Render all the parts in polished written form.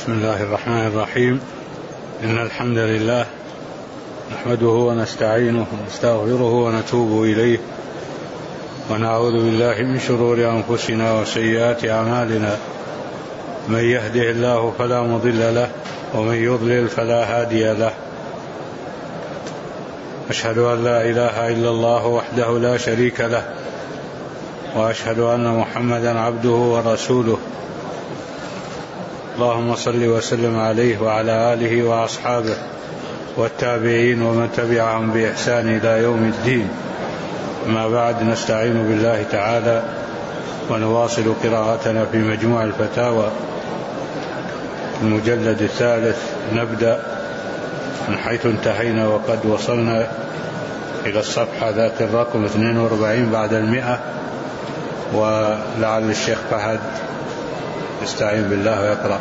بسم الله الرحمن الرحيم. إن الحمد لله نحمده ونستعينه ونستغفره ونتوب إليه ونعوذ بالله من شرور أنفسنا وسيئات أعمالنا. من يهده الله فلا مضل له ومن يضلل فلا هادي له. أشهد أن لا إله إلا الله وحده لا شريك له وأشهد أن محمدا عبده ورسوله. اللهم صل وسلم عليه وعلى آله وأصحابه والتابعين ومن تبعهم بإحسان إلى يوم الدين. أما بعد، نستعين بالله تعالى ونواصل قراءتنا في مجموع الفتاوى المجلد الثالث. نبدأ من حيث انتهينا وقد وصلنا إلى الصفحة ذات الرقم 42 بعد 100. ولعل الشيخ فهد يستعين بالله ويقرأ.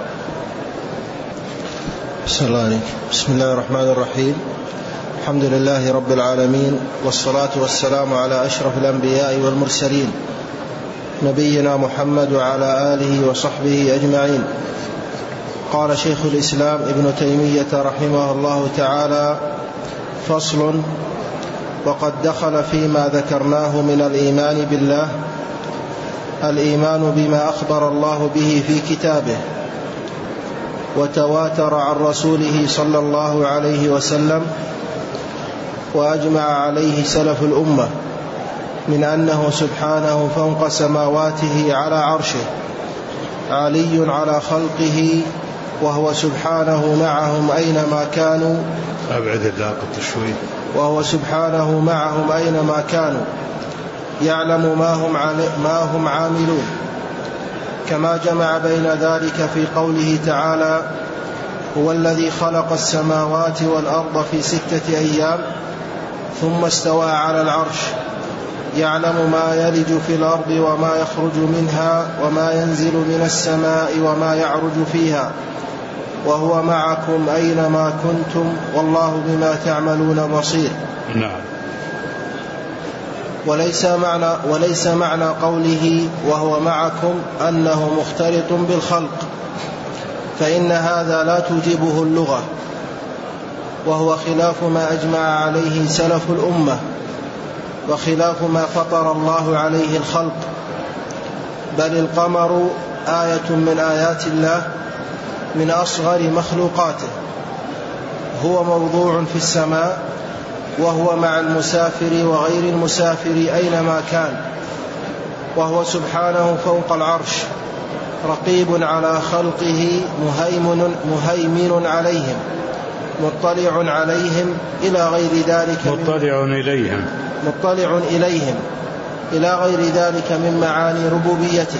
بسم الله الرحمن الرحيم. الحمد لله رب العالمين، والصلاة والسلام على أشرف الأنبياء والمرسلين نبينا محمد وعلى آله وصحبه أجمعين. قال شيخ الإسلام ابن تيمية رحمه الله تعالى: فصل. وقد دخل فيما ذكرناه من الإيمان بالله الإيمان بما أخبر الله به في كتابه وتواتر عن رسوله صلى الله عليه وسلم وأجمع عليه سلف الأمة من أنه سبحانه فوق سماواته على عرشه علي على خلقه، وهو سبحانه معهم أينما كانوا. أبعد اللاقط شوي. وهو سبحانه معهم أينما كانوا يعلم ما هم عاملون، كما جمع بين ذلك في قوله تعالى: هو الذي خلق السماوات والأرض في 6 أيام ثم استوى على العرش يعلم ما يلج في الأرض وما يخرج منها وما ينزل من السماء وما يعرج فيها، وهو معكم أينما كنتم والله بما تعملون بصير. نعم. وليس معنى قوله وهو معكم أنه مختلط بالخلق، فإن هذا لا توجبه اللغة، وهو خلاف ما أجمع عليه سلف الأمة وخلاف ما فطر الله عليه الخلق. بل القمر آية من آيات الله من أصغر مخلوقاته، هو موضوع في السماء، وهو مع المسافر وغير المسافر أينما كان، وهو سبحانه فوق العرش رقيب على خلقه مهيمن عليهم مطلع عليهم إلى غير ذلك مطلع إليهم إلى غير ذلك من معاني ربوبيته.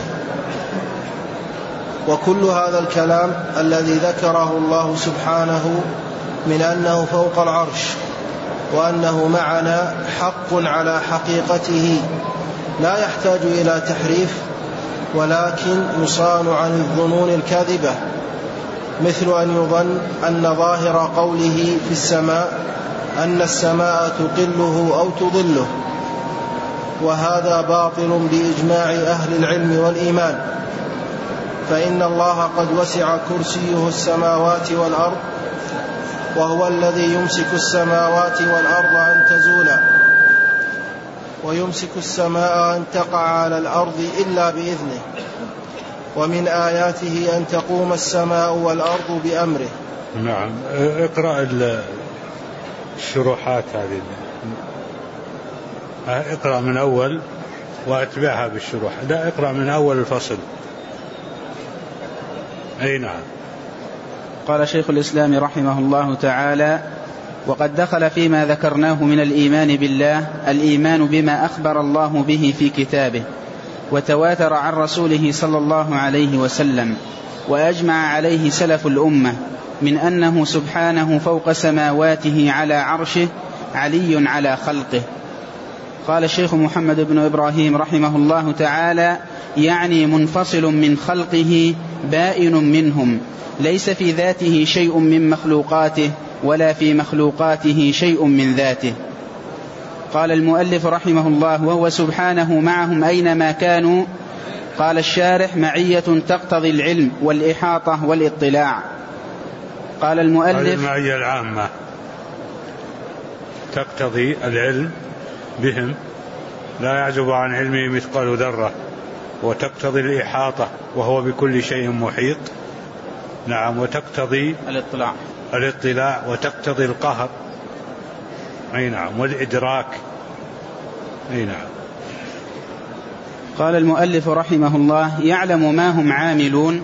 وكل هذا الكلام الذي ذكره الله سبحانه من أنه فوق العرش وأنه معنا حق على حقيقته، لا يحتاج إلى تحريف، ولكن يصان عن الظنون الكاذبة، مثل أن يظن أن ظاهر قوله في السماء أن السماء تقله أو تضله، وهذا باطل بإجماع أهل العلم والإيمان. فإن الله قد وسع كرسيه السماوات والأرض، وهو الذي يمسك السماوات والأرض أن تزولا، ويمسك السماء أن تقع على الأرض إلا بإذنه، ومن آياته أن تقوم السماء والأرض بأمره. نعم. اقرأ الشروحات هذه، اقرأ من أول واتبعها بالشروح. لا، اقرأ من أول الفصل. أي نعم. قال شيخ الإسلام رحمه الله تعالى: وقد دخل فيما ذكرناه من الإيمان بالله الإيمان بما أخبر الله به في كتابه وتواتر عن رسوله صلى الله عليه وسلم وأجمع عليه سلف الأمة من أنه سبحانه فوق سماواته على عرشه علي على خلقه. قال الشيخ محمد بن إبراهيم رحمه الله تعالى: يعني منفصل من خلقه بائن منهم، ليس في ذاته شيء من مخلوقاته ولا في مخلوقاته شيء من ذاته. قال المؤلف رحمه الله: وهو سبحانه معهم أينما كانوا. قال الشارح: معية تقتضي العلم والإحاطة والاطلاع، قال المؤلف: المعية العامة تقتضي العلم بهم لا يعزب عن علمه مثقال ذرة، وتقتضي الإحاطة وهو بكل شيء محيط. نعم. وتقتضي الاطلاع وتقتضي القهر. أي نعم. والإدراك. أي نعم. قال المؤلف رحمه الله: يعلم ما هم عاملون.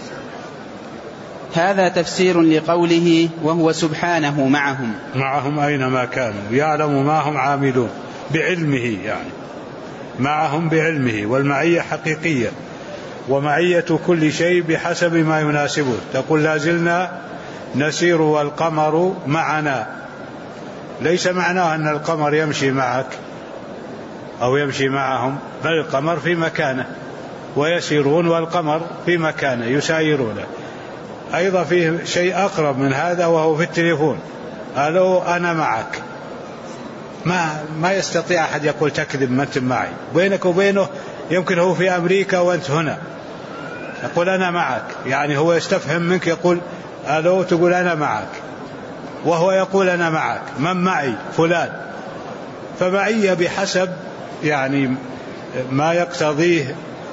هذا تفسير لقوله وهو سبحانه معهم أينما كانوا. يعلم ما هم عاملون بعلمه، يعني معهم بعلمه، والمعية حقيقية، ومعية كل شيء بحسب ما يناسبه. تقول لازلنا نسير والقمر معنا، ليس معناه أن القمر يمشي معك أو يمشي معهم، بل القمر في مكانه ويسيرون والقمر في مكانه يسايرون. أيضا فيه شيء أقرب من هذا وهو في التليفون: ألو أنا معك. ما يستطيع أحد يقول تكذب ما أنت معي. بينك وبينه يمكن هو في أمريكا وأنت هنا، يقول أنا معك، يعني هو يستفهم منك، يقول ألو، تقول أنا معك، وهو يقول أنا معك. من معي؟ فلان. فمعية بحسب يعني ما يقتضيه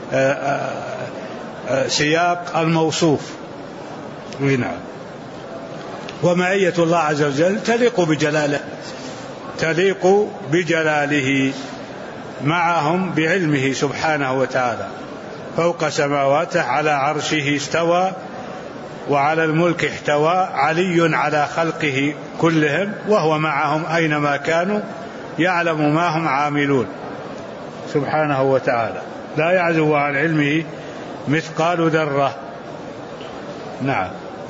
سياق الموصوف. نعم. ومعية الله عز وجل تليق بجلاله، معهم بعلمه سبحانه وتعالى، فوق سماواته، على عرشه استوى، وعلى الملك احتوى، علي على خلقه كلهم، وهو معهم أينما كانوا، يعلم ما هم عاملون سبحانه وتعالى، لا يعزب عن علمه مثقال ذرة. نعم.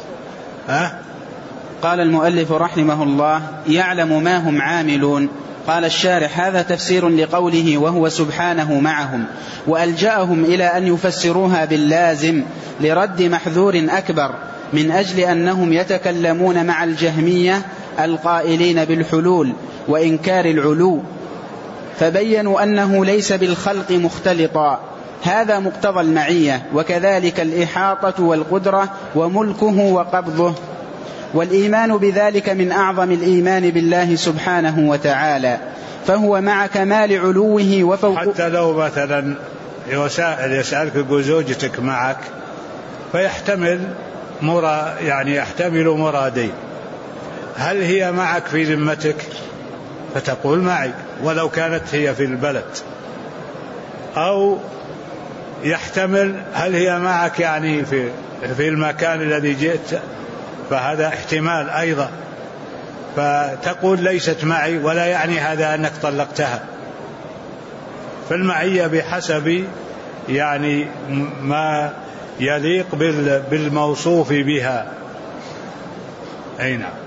قال المؤلف رحمه الله: يعلم ما هم عاملون. قال الشارح: هذا تفسير لقوله وهو سبحانه معهم، وألجأهم إلى أن يفسروها باللازم لرد محذور أكبر، من أجل أنهم يتكلمون مع الجهمية القائلين بالحلول وإنكار العلو، فبينوا أنه ليس بالخلق مختلطا. هذا مقتضى المعية، وكذلك الإحاطة والقدرة وملكه وقبضه. والإيمان بذلك من أعظم الإيمان بالله سبحانه وتعالى، فهو مع كمال علوه وفوق. حتى لو مثلا يسألك يقول زوجتك معك، فيحتمل يحتمل مرادين: هل هي معك في ذمتك؟ فتقول معي ولو كانت هي في البلد، أو يحتمل هل هي معك يعني في المكان الذي جئت، فهذا احتمال أيضا، فتقول ليست معي، ولا يعني هذا أنك طلقتها. فالمعية بحسب يعني ما يليق بالموصوف بها. أي نعم.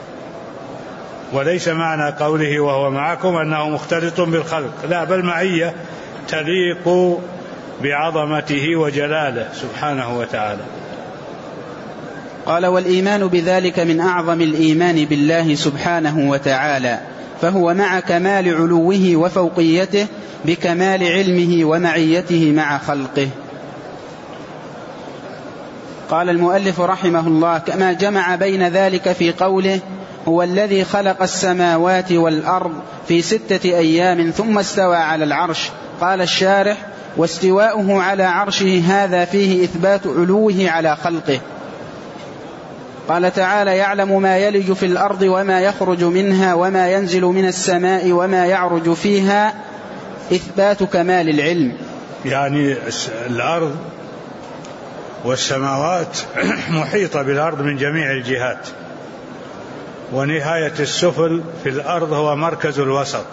وليس معنى قوله وهو معكم أنه مختلط بالخلق، لا، بل معية تليق بعظمته وجلاله سبحانه وتعالى. قال: والإيمان بذلك من أعظم الإيمان بالله سبحانه وتعالى، فهو مع كمال علوه وفوقيته بكمال علمه ومعيته مع خلقه. قال المؤلف رحمه الله: كما جمع بين ذلك في قوله هو الذي خلق السماوات والأرض في 6 أيام ثم استوى على العرش. قال الشارح: واستواؤه على عرشه هذا فيه إثبات علوه على خلقه. قال تعالى: يعلم ما يلج في الأرض وما يخرج منها وما ينزل من السماء وما يعرج فيها، إثبات كمال العلم. يعني الأرض والسماوات محيطة بالأرض من جميع الجهات، ونهاية السفل في الأرض هو مركز الوسط،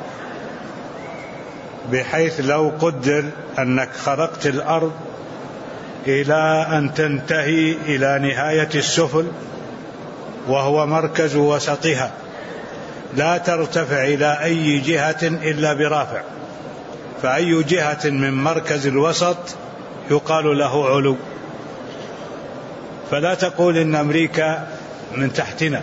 بحيث لو قدر أنك خرقت الأرض إلى أن تنتهي إلى نهاية السفل وهو مركز وسطها، لا ترتفع إلى أي جهة إلا برافع، فأي جهة من مركز الوسط يقال له علو. فلا تقول إن أمريكا من تحتنا.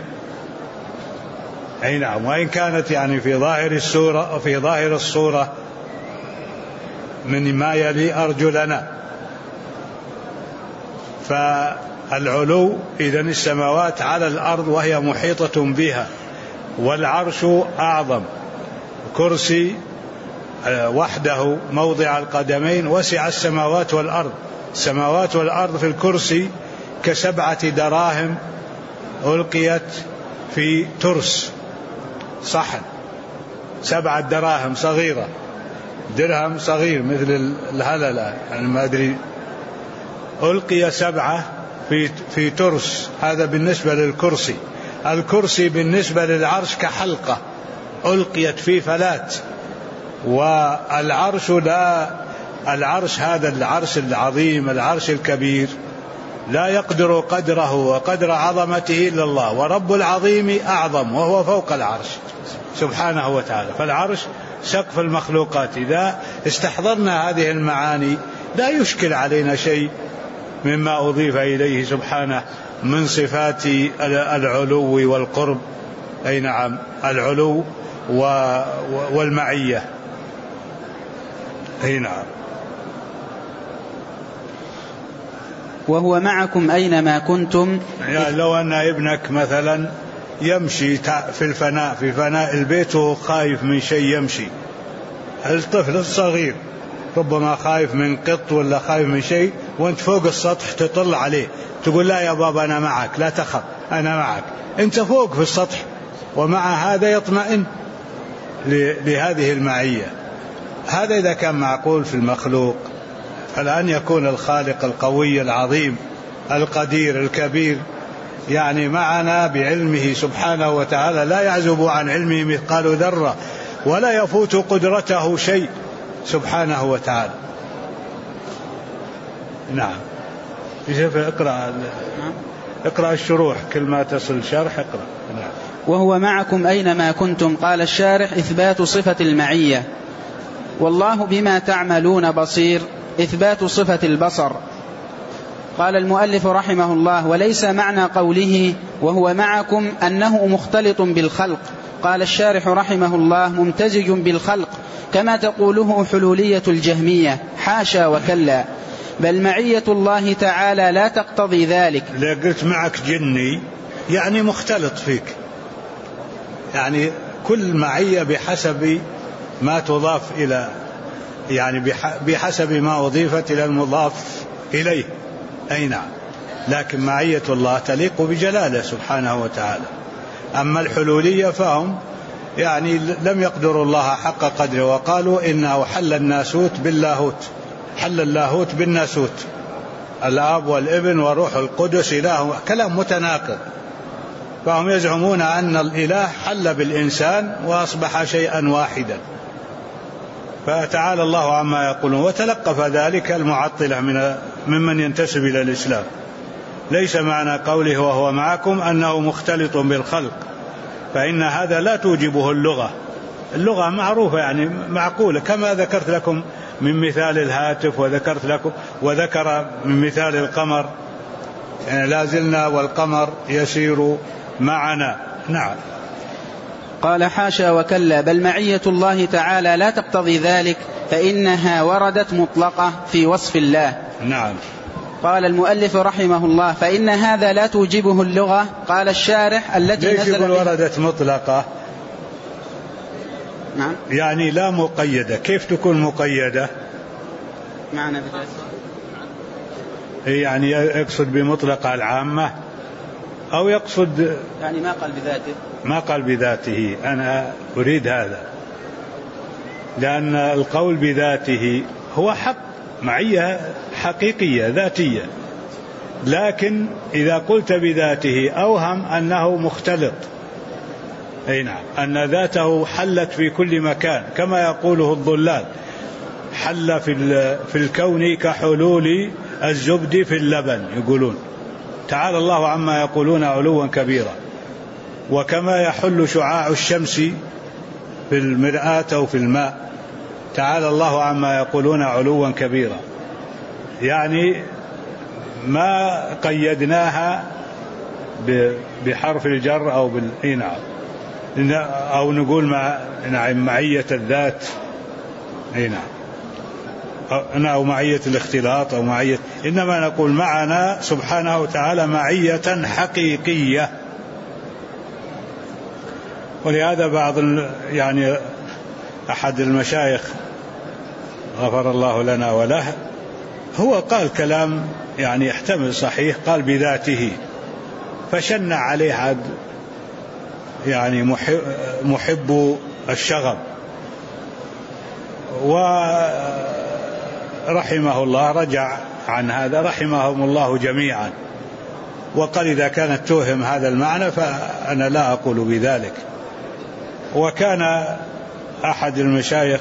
أي نعم. وإن كانت يعني في ظاهر الصورة من ما يلي أرجلنا، فالعلو إذن السماوات على الأرض وهي محيطة بها، والعرش أعظم، كرسي وحده موضع القدمين وسع السماوات والأرض. السماوات والأرض في الكرسي ك7 دراهم ألقيت في ترس صحن، 7 دراهم صغيرة، درهم صغير مثل الهللة يعني ما أدري، ألقي 7 في ترس. هذا بالنسبة للكرسي. الكرسي بالنسبة للعرش كحلقة ألقيت في فلات. والعرش العرش هذا العرش العظيم، العرش الكبير، لا يقدر قدره وقدر عظمته إلا الله، ورب العظيم أعظم وهو فوق العرش سبحانه وتعالى. فالعرش سقف المخلوقات. إذا استحضرنا هذه المعاني لا يشكل علينا شيء مما أضيف إليه سبحانه من صفات العلو والقرب. أي نعم، العلو والمعية. أي نعم. وهو معكم أينما كنتم. يعني لو أن ابنك مثلا يمشي في فناء البيت وهو خايف من شيء يمشي، الطفل الصغير ربما خايف من قط ولا خايف من شيء، وانت فوق السطح تطل عليه تقول لا يا بابا أنا معك، لا تخف أنا معك. انت فوق في السطح، ومع هذا يطمئن لهذه المعية. هذا إذا كان معقول في المخلوق، فالآن يكون الخالق القوي العظيم القدير الكبير يعني معنا بعلمه سبحانه وتعالى، لا يعزب عن علمه مثقال ذرة ولا يفوت قدرته شيء سبحانه وتعالى. نعم. اقرأ الشروح، كل ما تصل شرح اقرأ. نعم. وهو معكم أينما كنتم. قال الشارح: إثبات صفة المعية. والله بما تعملون بصير، إثبات صفة البصر. قال المؤلف رحمه الله: وليس معنى قوله وهو معكم أنه مختلط بالخلق. قال الشارح رحمه الله: ممتزج بالخلق كما تقوله حلولية الجهمية، حاشا وكلا، بل معية الله تعالى لا تقتضي ذلك. إذا قلت معك جني يعني مختلط فيك، يعني كل معية بحسب ما تضاف إلى، يعني بحسب ما أضيفت إلى المضاف إليه. أي نعم. لكن معية الله تليق بجلاله سبحانه وتعالى. أما الحلولية فهم يعني لم يقدروا الله حق قدره، وقالوا إنه حل الناسوت باللاهوت، حل اللاهوت بالناسوت، الآب والابن وروح القدس إله، كلام متناقض. فهم يزعمون أن الإله حل بالإنسان وأصبح شيئا واحدا، فتعالى الله عما يقولون. وتلقف ذلك المعطلة ممن ينتسب إلى الإسلام. ليس معنى قوله وهو معكم أنه مختلط بالخلق، فإن هذا لا توجبه اللغة. اللغة معروفة يعني معقولة، كما ذكرت لكم من مثال الهاتف، وذكر من مثال القمر، يعني لازلنا والقمر يسير معنا. نعم. قال: حاشا وكلا، بل معية الله تعالى لا تقتضي ذلك، فإنها وردت مطلقة في وصف الله. نعم. قال المؤلف رحمه الله: فإن هذا لا توجبه اللغة. قال الشارح: التي ليش نزل يقول وردت مطلقة؟ نعم. يعني لا مقيدة. كيف تكون مقيدة؟ معنى يعني يقصد بمطلقة العامة، أو يقصد يعني ما قال بذاته. ما قال بذاته. أنا أريد هذا، لأن القول بذاته هو حق، معية حقيقية ذاتية، لكن إذا قلت بذاته أوهم أنه مختلط. أي نعم، أن ذاته حلت في كل مكان، كما يقوله الضلال: حل في الكون كحلول الزبد في اللبن، يقولون. تعالى الله عما يقولون علوا كبيرا. وكما يحل شعاع الشمس في المرآة أو في الماء، تعالى الله عما يقولون علوا كبيرا. يعني ما قيدناها بحرف الجر أو بالإنعام، أو نقول معية الذات. نعم. أو معية الاختلاط أو معية، إنما نقول معنا سبحانه وتعالى معية حقيقية. ولهذا بعض يعني أحد المشايخ غفر الله لنا وله هو قال كلام يعني يحتمل صحيح، قال بذاته، فشنع عليه عد يعني محب الشغب، ورحمه الله رجع عن هذا، رحمهم الله جميعا، وقال إذا كانت توهم هذا المعنى فأنا لا أقول بذلك. وكان أحد المشايخ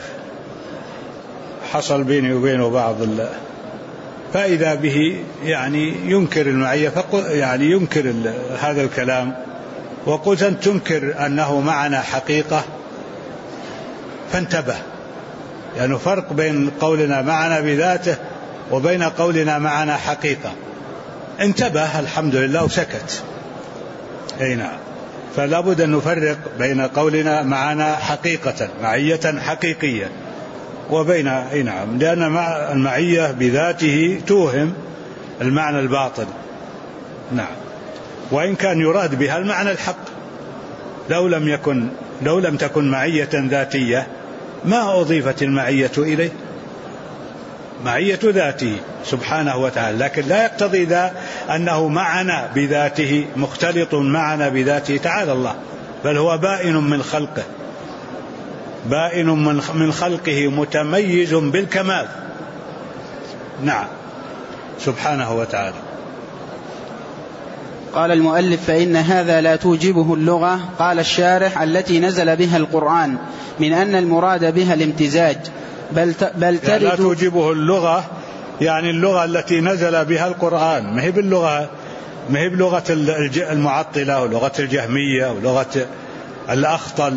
حصل بيني وبينه بعض فإذا به يعني ينكر المعية، يعني ينكر هذا الكلام، وقلت أنت تنكر أنه معنا حقيقة، فانتبه، يعني فرق بين قولنا معنا بذاته وبين قولنا معنا حقيقة. انتبه الحمد لله وسكت. أي نعم، فلا بد أن نفرق بين قولنا معنا حقيقة، معية حقيقية، وبين أي نعم، لأن المعية بذاته توهم المعنى الباطل. نعم، وإن كان يراد بها المعنى الحق. لو لم تكن معية ذاتية ما أضيفت المعية إليه، معية ذاته سبحانه وتعالى، لكن لا يقتضي ذا أنه معنا بذاته، مختلط معنا بذاته تعالى الله، بل هو بائن من خلقه، بائن من خلقه، متميز بالكمال. نعم، سبحانه وتعالى. قال المؤلف: فإن هذا لا توجبه اللغة. قال الشارح: التي نزل بها القرآن، من أن المراد بها الامتزاج، بل ترد. لا توجبه اللغة يعني اللغة التي نزل بها القرآن، ما هي بلغة المعطلة ولغة الجهمية ولغة الأخطل.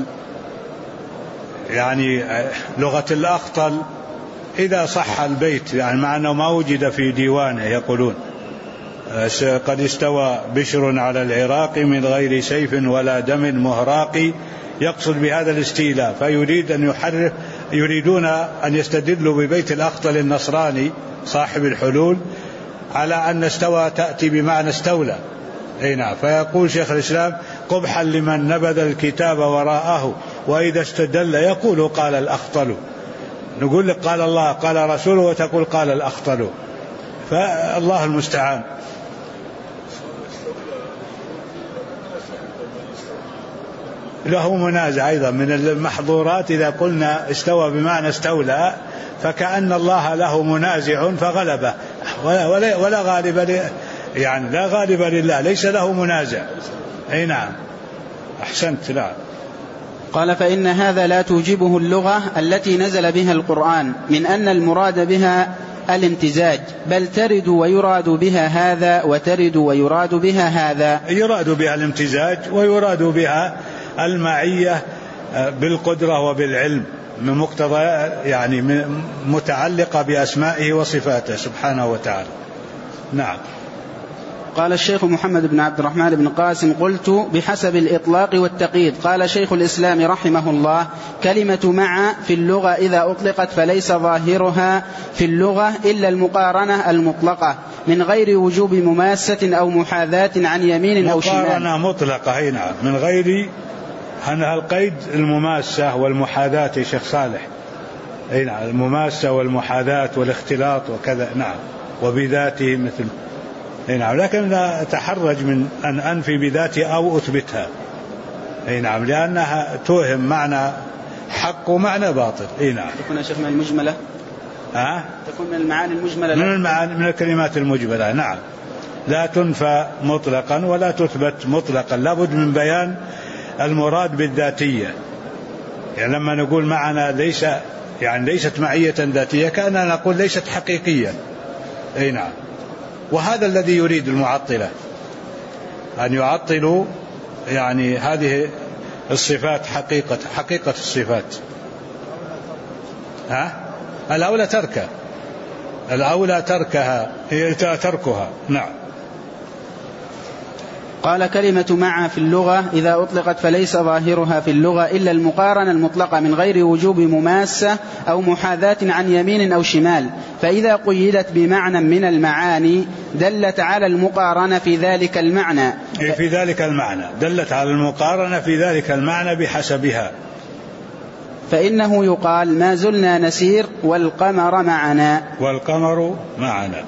يعني لغة الأخطل إذا صح البيت، يعني مع أنه ما وجد في ديوانه، يقولون قد استوى بشر على العراق من غير سيف ولا دم مهراق، يقصد بهذا الاستيلاء، فيريد أن يحرف، يريدون أن يستدلوا ببيت الأخطل النصراني صاحب الحلول على أن استوى تأتي بمعنى استولى. أي نعم، فيقول شيخ الإسلام: قبحا لمن نبذ الكتاب وراءه وإذا استدل يقول قال الأخطل. نقول لك قال الله قال رسوله وتقول قال الأخطل، فالله المستعان. له منازع أيضا من المحظورات، إذا قلنا استوى بمعنى استولى فكأن الله له منازع فغلبه، ولا غالب، يعني لا غالب لله، ليس له منازع. أي نعم، أحسنت. لا. قال: فإن هذا لا توجبه اللغة التي نزل بها القرآن، من أن المراد بها الامتزاج، بل ترد ويراد بها هذا، وترد ويراد بها هذا. يراد بها الامتزاج ويراد بها المعية بالقدرة وبالعلم، من مقتضى يعني متعلقة بأسمائه وصفاته سبحانه وتعالى. نعم. قال الشيخ محمد بن عبد الرحمن بن قاسم: قلت بحسب الإطلاق والتقييد. قال شيخ الإسلام رحمه الله: كلمة مع في اللغة إذا أطلقت فليس ظاهرها في اللغة إلا المقارنة المطلقة من غير وجوب مماسة أو محاذاة عن يمين أو شمال. مقارنة مطلقة. هنا من غير القيد، المماسة والمحاذاة يا شيخ صالح. هنا المماسة والمحاذاة والاختلاط وكذا. نعم، وبذاته مثل. نعم، لكن لا أتحرج من أن أنفي بذاتي أو أثبتها. نعم، لأنها توهم معنى حق ومعنى باطل. نعم. تكون يا شيخ من المجملة. تكون من المعاني المجملة. من الكلمات المجملة. نعم، لا تنفى مطلقا ولا تثبت مطلقا، لابد من بيان المراد بالذاتية. يعني لما نقول معنا ليست معية ذاتية، كأننا نقول ليست حقيقية. نعم، وهذا الذي يريد المعطلة، أن يعطلوا يعني هذه الصفات، حقيقة الصفات. الأولى تركها. نعم. قال كلمة مع في اللغة إذا أطلقت فليس ظاهرها في اللغة إلا المقارنة المطلقة من غير وجوب مماسة أو محاذاة عن يمين أو شمال، فإذا قيدت بمعنى من المعاني دلت على المقارنة في ذلك المعنى. في ذلك المعنى دلت على المقارنة في ذلك المعنى بحسبها. فإنه يقال ما زلنا نسير والقمر معنا. والقمر معنا.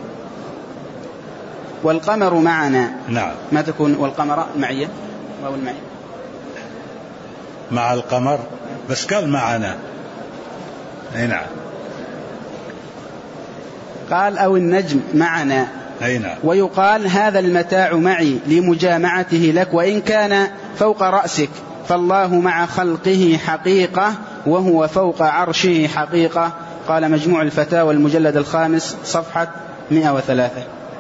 والقمر معنا. نعم. ما تكون والقمر معية أو المعية مع القمر بس قال معنا. أي نعم. قال أو النجم معنا. أي نعم. ويقال هذا المتاع معي لمجامعته لك وإن كان فوق رأسك، فالله مع خلقه حقيقة وهو فوق عرشه حقيقة. قال مجموع الفتاوى المجلد 5 صفحة 103.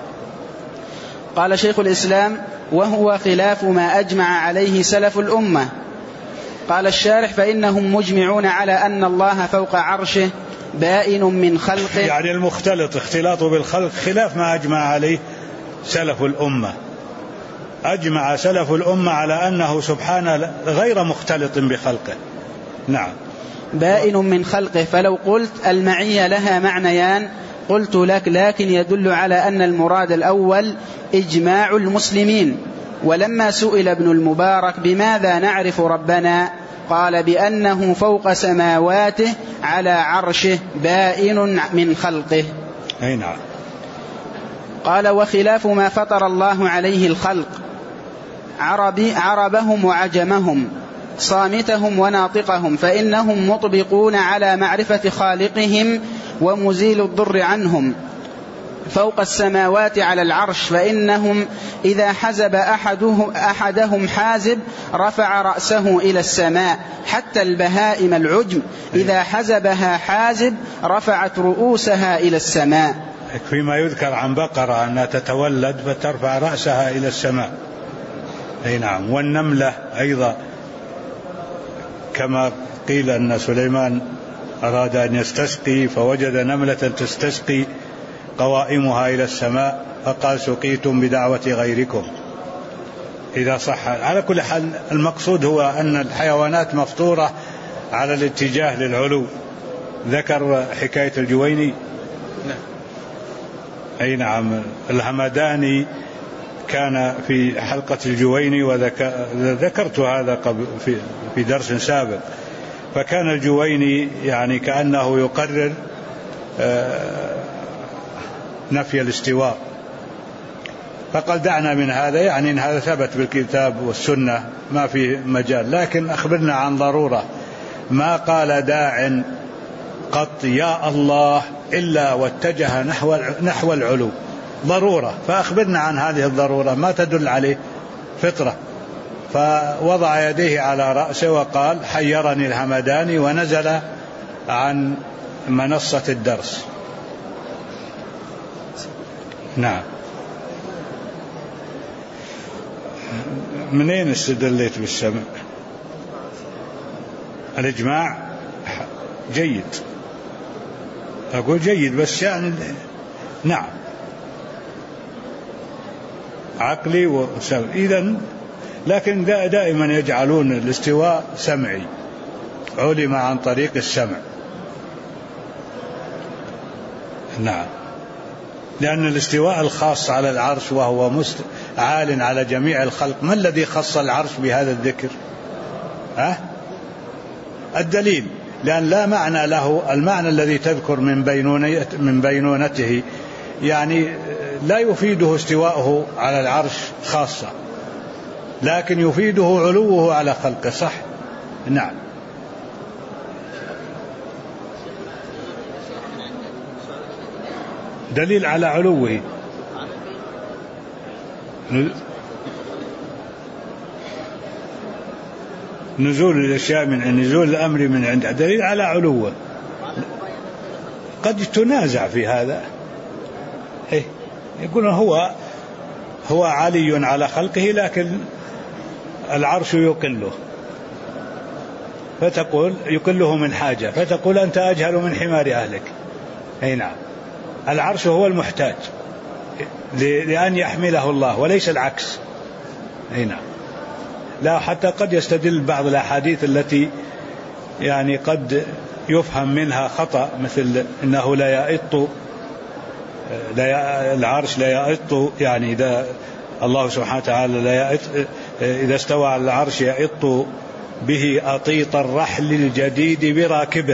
قال شيخ الإسلام وهو خلاف ما أجمع عليه سلف الأمة. قال الشارح فإنهم مجمعون على أن الله فوق عرشه بائن من خلقه، يعني المختلط اختلاطه بالخلق خلاف ما أجمع عليه سلف الأمة. أجمع سلف الأمة على أنه سبحانه غير مختلط بخلقه. نعم. بائن من خلقه. فلو قلت المعية لها معنيان قلت لك لكن يدل على أن المراد الأول إجماع المسلمين. ولما سئل ابن المبارك بماذا نعرف ربنا قال بأنه فوق سماواته على عرشه بائن من خلقه. أي نعم. قال وخلاف ما فطر الله عليه الخلق عربهم وعجمهم صامتهم وناطقهم، فإنهم مطبقون على معرفة خالقهم ومزيل الضر عنهم فوق السماوات على العرش، فإنهم إذا حزب أحدهم حازب رفع رأسه إلى السماء، حتى البهائم العجم إذا حزبها حازب رفعت رؤوسها إلى السماء. فيما يذكر عن بقرة أنها تتولد فترفع رأسها إلى السماء. أي نعم. والنملة أيضا كما قيل أن سليمان أراد أن يستسقي فوجد نملة تستسقي قوائمها إلى السماء فقال سقيتم بدعوة غيركم. إذا صح. على كل حال المقصود هو أن الحيوانات مفطورة على الاتجاه للعلو. ذكر حكاية الجويني. أي نعم. الهمداني كان في حلقة الجويني وذكرت هذا قبل في درس سابق. فكان الجويني يعني كأنه يقرر نفي الاستواء، فقال دعنا من هذا، يعني إن هذا ثبت بالكتاب والسنة ما في مجال، لكن أخبرنا عن ضرورة. ما قال داع قط يا الله إلا واتجه نحو العلو، ضرورة. فأخبرنا عن هذه الضرورة ما تدل عليه فطرة. فوضع يديه على رأسه وقال حيرني الهمداني، ونزل عن منصة الدرس. نعم. منين استدليت بالسمع؟ الإجماع جيد، أقول جيد بس يعني نعم عقلي وسمع إذن، لكن دائما يجعلون الاستواء سمعي، علم عن طريق السمع. نعم. لأن الاستواء الخاص على العرش وهو عال على جميع الخلق. ما الذي خص العرش بهذا الذكر؟ الدليل. لأن لا معنى له المعنى الذي تذكر من بينونته، يعني لا يفيده استواءه على العرش خاصة، لكن يفيده علوه على خلقه. صح. نعم. دليل على علوه. نزول الأشياء من نزول الأمر من عنده دليل على علوه. قد تنازع في هذا. يقول هو عالي على خلقه لكن العرش يقله، فتقول يقله من حاجة، فتقول أنت أجهل من حمار أهلك. أي نعم. العرش هو المحتاج لأن يحمله الله وليس العكس. نعم. لا، حتى قد يستدل بعض الأحاديث التي يعني قد يفهم منها خطأ، مثل إنه العرش لا يئط، يعني إذا الله سبحانه وتعالى لا يئط، إذا استوى على العرش يئط به أطيط الرحل الجديد براكبه،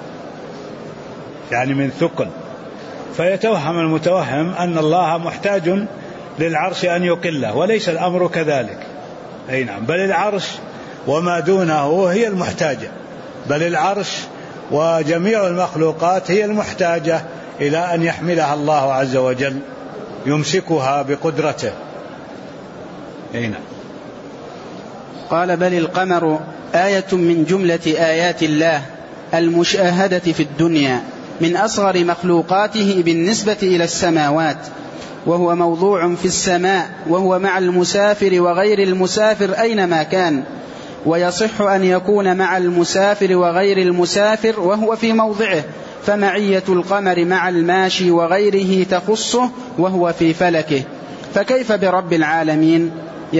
يعني من ثقل، فيتوهم المتوهم أن الله محتاج للعرش أن يقله، وليس الأمر كذلك. أي نعم، بل العرش وما دونه هي المحتاجة، بل العرش وجميع المخلوقات هي المحتاجة إلى أن يحملها الله عز وجل، يمسكها بقدرته. أي نعم. قال: بل القمر آية من جملة آيات الله المشاهدة في الدنيا من أصغر مخلوقاته بالنسبة إلى السماوات، وهو موضوع في السماء، وهو مع المسافر وغير المسافر أينما كان، ويصح أن يكون مع المسافر وغير المسافر وهو في موضعه، فمعية القمر مع الماشي وغيره تخصه وهو في فلكه، فكيف برب العالمين؟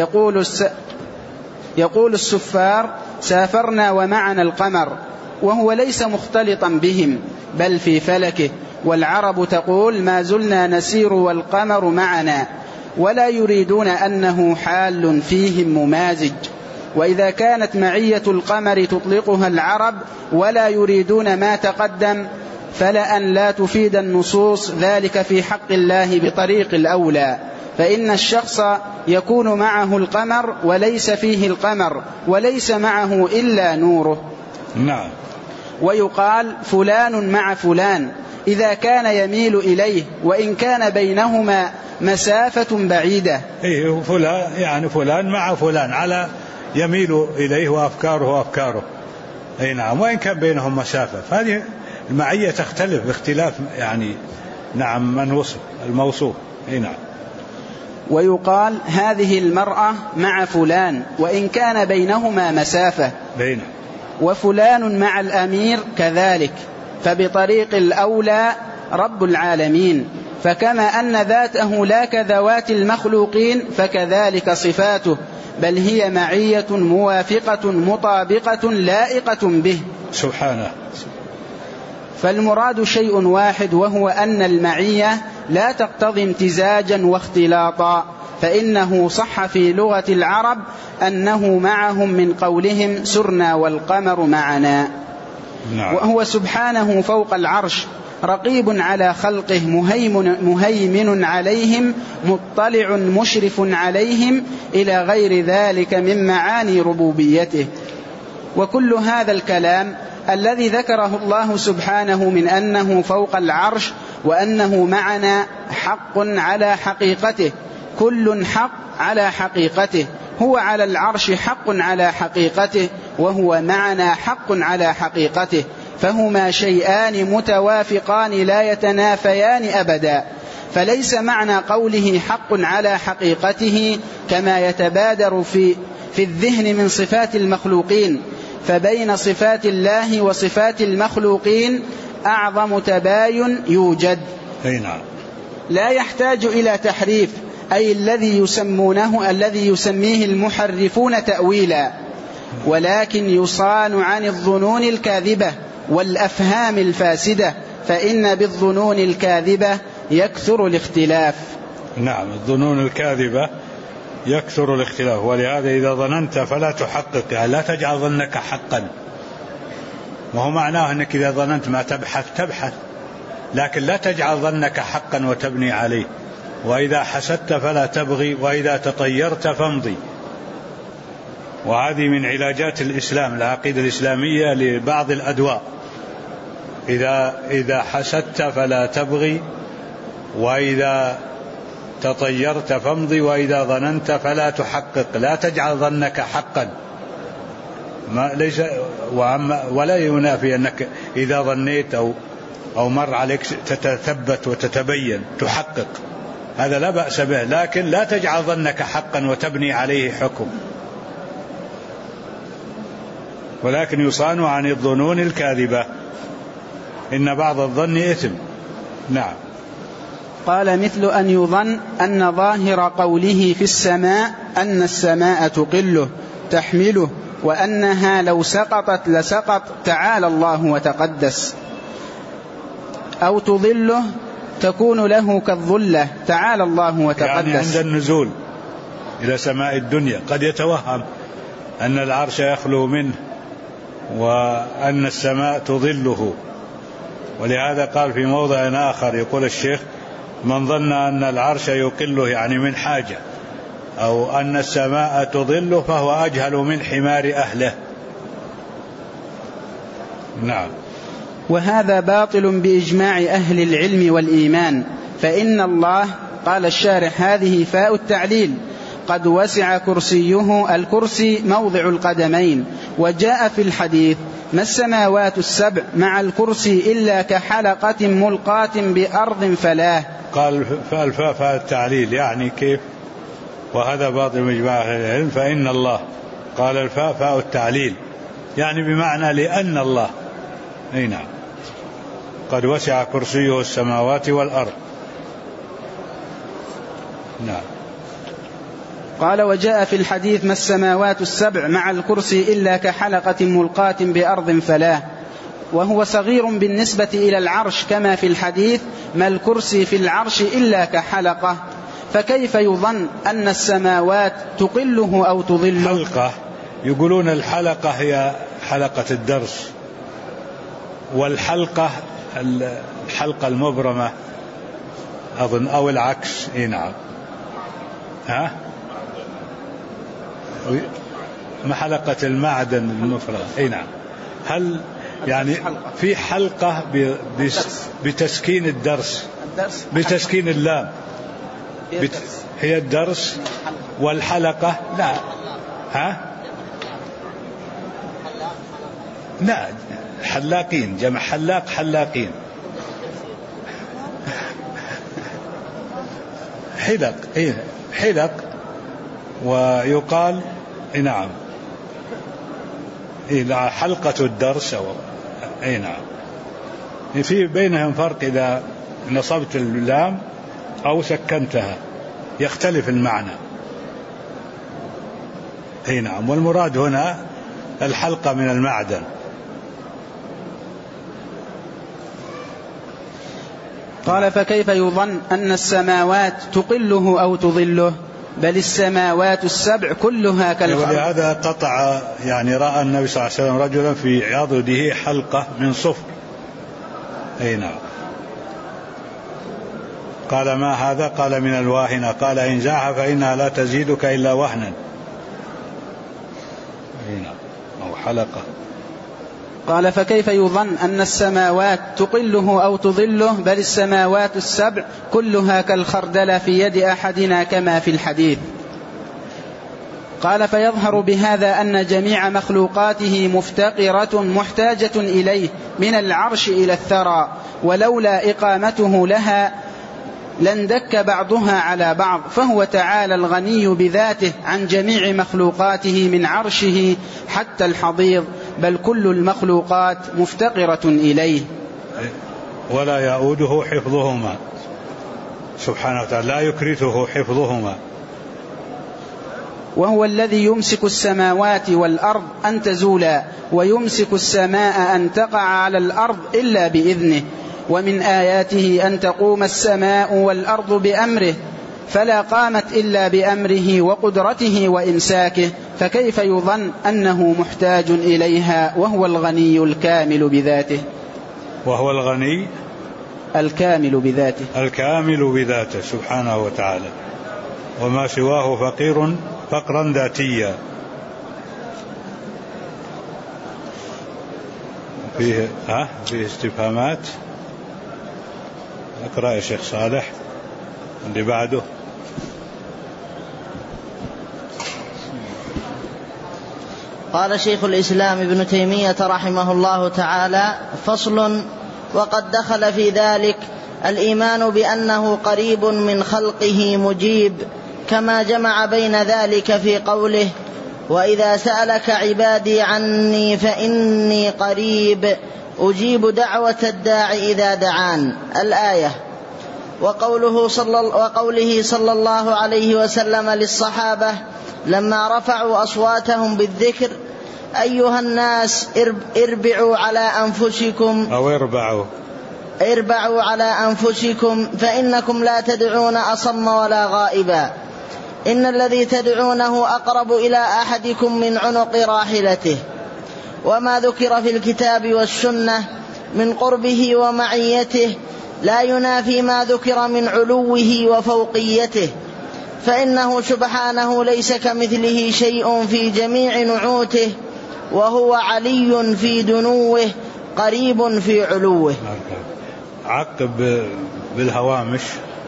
يقول السفار: سافرنا ومعنا القمر، وهو ليس مختلطا بهم بل في فلكه. والعرب تقول: ما زلنا نسير والقمر معنا، ولا يريدون أنه حال فيهم ممازج. وإذا كانت معية القمر تطلقها العرب ولا يريدون ما تقدم، فلأن لا تفيد النصوص ذلك في حق الله بطريق الأولى، فإن الشخص يكون معه القمر وليس فيه القمر، وليس معه إلا نوره. نعم. ويقال: فلان مع فلان إذا كان يميل إليه وإن كان بينهما مسافة بعيدة. إيه، فلان يعني فلان مع فلان على يميل إليه وأفكاره أفكاره. أي نعم، وإن كان بينهم مسافة، فهذه المعية تختلف باختلاف يعني نعم من وصف الموصوف. أي نعم. ويقال: هذه المرأة مع فلان وإن كان بينهما مسافة. بينه. وفلان مع الأمير كذلك، فبطريق الأولى رب العالمين، فكما أن ذاته لا كذوات المخلوقين فكذلك صفاته، بل هي معية موافقة مطابقة لائقة به سبحانه. فالمراد شيء واحد، وهو أن المعية لا تقتضي امتزاجا واختلاطا، فإنه صح في لغة العرب أنه معهم من قولهم: سرنا والقمر معنا. نعم. وهو سبحانه فوق العرش، رقيب على خلقه، مهيمن عليهم، مطلع مشرف عليهم، إلى غير ذلك من معاني ربوبيته. وكل هذا الكلام الذي ذكره الله سبحانه من أنه فوق العرش وأنه معنا حق على حقيقته، كل حق على حقيقته. هو على العرش حق على حقيقته، وهو معنا حق على حقيقته، فهما شيئان متوافقان لا يتنافيان أبدا. فليس معنى قوله حق على حقيقته كما يتبادر في الذهن من صفات المخلوقين، فبين صفات الله وصفات المخلوقين أعظم تباين يوجد. لا يحتاج إلى تحريف، أي الذي يسميه المحرفون تأويلا، ولكن يصان عن الظنون الكاذبة والأفهام الفاسدة، فإن بالظنون الكاذبة يكثر الاختلاف. نعم، الظنون الكاذبة يكثر الاختلاف، ولهذا إذا ظننت فلا تحقق، يعني لا تجعل ظنك حقا. وهو معناه أنك إذا ظننت ما تبحث، لكن لا تجعل ظنك حقا وتبني عليه. وإذا حسدت فلا تبغي، وإذا تطيرت فامضي. وهذه من علاجات الإسلام، العقيدة الإسلامية لبعض الأدواء. إذا حسدت فلا تبغي، وإذا تطيرت فامضي، وإذا ظننت فلا تحقق. لا تجعل ظنك حقا، ولا ينافي أنك إذا ظنيت أو مر عليك تتثبت وتتبين تحقق، هذا لا بأس به، لكن لا تجعل ظنك حقا وتبني عليه حكم. ولكن يصان عن الظنون الكاذبة، إن بعض الظن إثم. نعم. قال مثل أن يظن أن ظاهر قوله في السماء أن السماء تقله تحمله وأنها لو سقطت لسقط تعالى الله وتقدس، أو تظله تكون له كالظلة تعالى الله وتقدس. يعني عند النزول إلى سماء الدنيا قد يتوهم أن العرش يخلو منه وأن السماء تظله، ولهذا قال في موضع آخر يقول الشيخ: من ظن أن العرش يقله يعني من حاجة، أو أن السماء تظله فهو أجهل من حمار أهله. نعم. وهذا باطل بإجماع أهل العلم والإيمان، فإن الله، قال الشارح هذه فاء التعليل، قد وسع كرسيه، الكرسي موضع القدمين، وجاء في الحديث: ما السماوات السبع مع الكرسي إلا كحلقة ملقاة بأرض فلاه. قال فالفاء فاء التعليل يعني كيف؟ وهذا باطل بإجماع أهل العلم، فإن الله، قال الفاء فاء التعليل يعني بمعنى لأن الله. أي نعم. قد وسع كرسيه السماوات والأرض. نعم. قال: وجاء في الحديث: ما السماوات السبع مع الكرسي إلا كحلقة ملقاة بأرض فلاه، وهو صغير بالنسبة إلى العرش، كما في الحديث: ما الكرسي في العرش إلا كحلقة. فكيف يظن أن السماوات تقله أو تظله؟ حلقة، يقولون الحلقة هي حلقة الدرس، والحلقة الحلقة المبرمة أظن، أو العكس. إيه نعم. ها؟ ما حلقة المعدن المفرغ. إيه نعم. هل يعني في حلقة بتسكين الدرس، بتسكين اللام، هي الدرس، والحلقة لا. ها؟ لا، حلاقين، جمع حلاق، حلاقين. حلق. إيه حلق. ويقال نعم إلى حلقة الدرس أي نعم. في بينهم فرق إذا نصبت اللام أو سكنتها يختلف المعنى. أي نعم. والمراد هنا الحلقة من المعدن. قال: فكيف يظن أن السماوات تقله أو تظله؟ بل السماوات السبع كلها كالخلق. ولهذا قطع، يعني رأى النبي صلى الله عليه وسلم رجلا في عضده حلقة من صفر. أي نعم. قال: ما هذا؟ قال: من الواهنة. قال: إن زاعها فإنها لا تزيدك إلا وهنا. أي نعم. أو حلقة. قال: فكيف يظن أن السماوات تقله أو تظله؟ بل السماوات السبع كلها كالخردل في يد أحدنا، كما في الحديث. قال: فيظهر بهذا أن جميع مخلوقاته مفتقرة محتاجة إليه، من العرش إلى الثرى، ولولا إقامته لها لاندك بعضها على بعض، فهو تعالى الغني بذاته عن جميع مخلوقاته من عرشه حتى الحضيض، بل كل المخلوقات مفتقرة إليه. ولا يؤوده حفظهما سبحانه وتعالى، لا يكرثه حفظهما. وهو الذي يمسك السماوات والأرض أن تزولا، ويمسك السماء أن تقع على الأرض إلا بإذنه، ومن آياته أن تقوم السماء والأرض بأمره، فلا قامت إلا بأمره وقدرته وإمساكه، فكيف يظن أنه محتاج إليها وهو الغني الكامل بذاته؟ وهو الغني الكامل بذاته، الكامل بذاته سبحانه وتعالى، وما سواه فقير فقرا ذاتيا. فيه استفهامات. اقرأ يا شيخ صالح اللي بعده. قال شيخ الإسلام ابن تيمية رحمه الله تعالى: فصل. وقد دخل في ذلك الإيمان بأنه قريب من خلقه مجيب، كما جمع بين ذلك في قوله: وإذا سألك عبادي عني فإني قريب أجيب دعوة الداع إذا دعان، الآية. وقوله صلى الله عليه وسلم للصحابة لما رفعوا أصواتهم بالذكر: أيها الناس اربعوا على أنفسكم، أو اربعوا على أنفسكم فإنكم لا تدعون أصم ولا غائبا، إن الذي تدعونه أقرب إلى أحدكم من عنق راحلته. وما ذكر في الكتاب والسنة من قربه ومعيته لا ينافي ما ذكر من علوه وفوقيته، فإنه سبحانه ليس كمثله شيء في جميع نعوته، وهو علي في دنوه قريب في علوه. عقب بالهوامش.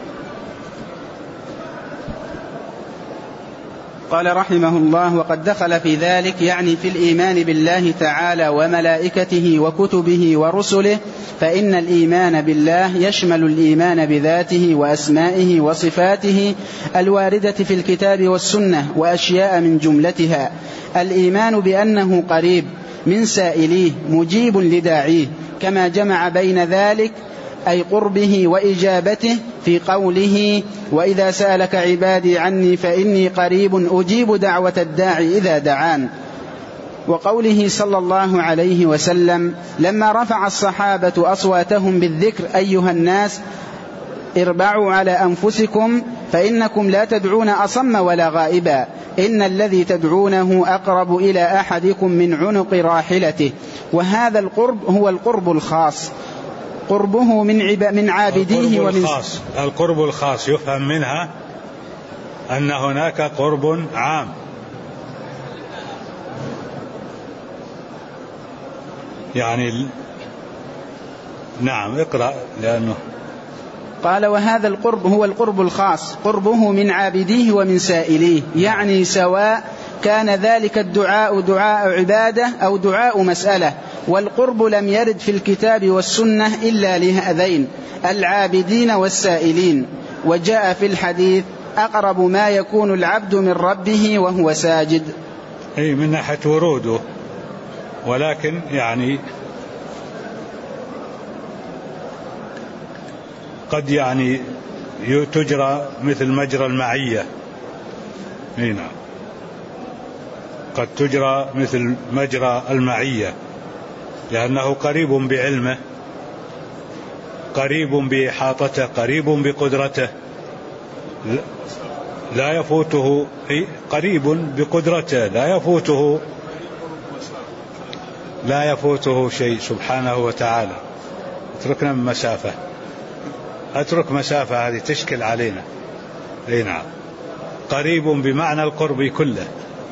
قال رحمه الله: وقد دخل في ذلك، يعني في الإيمان بالله تعالى وملائكته وكتبه ورسله، فإن الإيمان بالله يشمل الإيمان بذاته وأسمائه وصفاته الواردة في الكتاب والسنة، وأشياء من جملتها: الإيمان بأنه قريب من سائليه مجيب لداعيه، كما جمع بين ذلك أي قربه وإجابته في قوله: وإذا سألك عبادي عني فإني قريب أجيب دعوة الداعي إذا دعان. وقوله صلى الله عليه وسلم لما رفع الصحابة أصواتهم بالذكر: أيها الناس اربعوا على أنفسكم فإنكم لا تدعون أصم ولا غائبا، إن الذي تدعونه أقرب إلى أحدكم من عنق راحلته. وهذا القرب هو القرب الخاص، قربه من عابديه ومن القرب الخاص يفهم منها أن هناك قرب عام. يعني نعم اقرأ لأنه قال: وهذا القرب هو القرب الخاص، قربه من عابديه ومن سائليه، يعني سواء كان ذلك الدعاء دعاء عبادة أو دعاء مسألة. والقرب لم يرد في الكتاب والسنة إلا لهذين العابدين والسائلين. وجاء في الحديث: أقرب ما يكون العبد من ربه وهو ساجد. أي من ناحية وروده، ولكن يعني قد يعني تجرى مثل مجرى المعية. نعم، قد تجرى مثل مجرى المعية، لأنه قريب بعلمه، قريب بإحاطته، قريب بقدرته، لا يفوته، قريب بقدرته لا يفوته شيء سبحانه وتعالى. اتركنا من مسافة، اترك مسافة هذه تشكل علينا. نعم، قريب بمعنى القرب كله،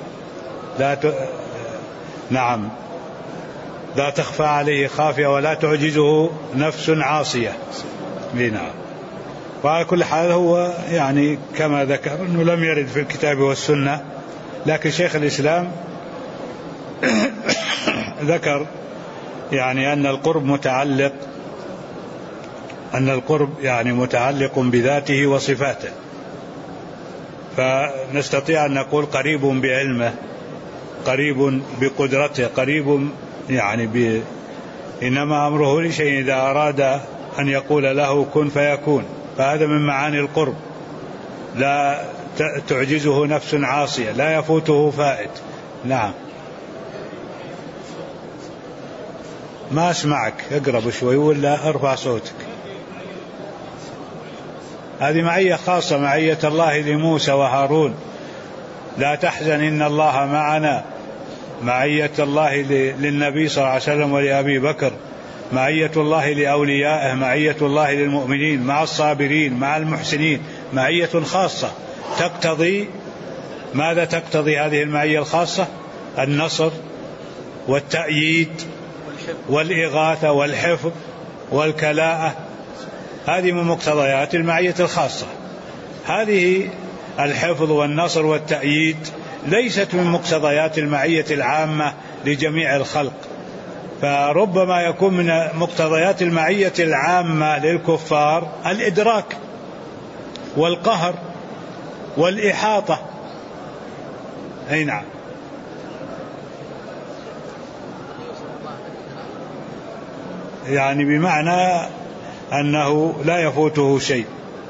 نعم، لا تخفى عليه خافية ولا تعجزه نفس عاصية. نعم. وعلى كل حال هو يعني كما ذكر أنه لم يرد في الكتاب والسنة، لكن شيخ الإسلام ذكر يعني أن القرب يعني متعلق بذاته وصفاته، فنستطيع أن نقول قريب بعلمه، قريب بقدرته، قريب يعني إنما أمره لشيء إذا أراد أن يقول له كن فيكون، فهذا من معاني القرب. لا تعجزه نفس عاصية، لا يفوته فائت. نعم، ما أسمعك، اقرب شوي ولا ارفع صوتك. هذه معية خاصة، معية الله لموسى وهارون: لا تحزن إن الله معنا. معية الله للنبي صلى الله عليه وسلم ولأبي بكر، معية الله لأوليائه، معية الله للمؤمنين مع الصابرين مع المحسنين، معية خاصة تقتضي ماذا؟ تقتضي هذه المعية الخاصة النصر والتأييد والإغاثة والحفظ والكلاءة، هذه من مقتضيات المعية الخاصة. هذه الحفظ والنصر والتأييد ليست من مقتضيات المعية العامة لجميع الخلق، فربما يكون من مقتضيات المعية العامة للكفار الإدراك والقهر والإحاطة. أي نعم، يعني بمعنى أنه لا يفوته شيء.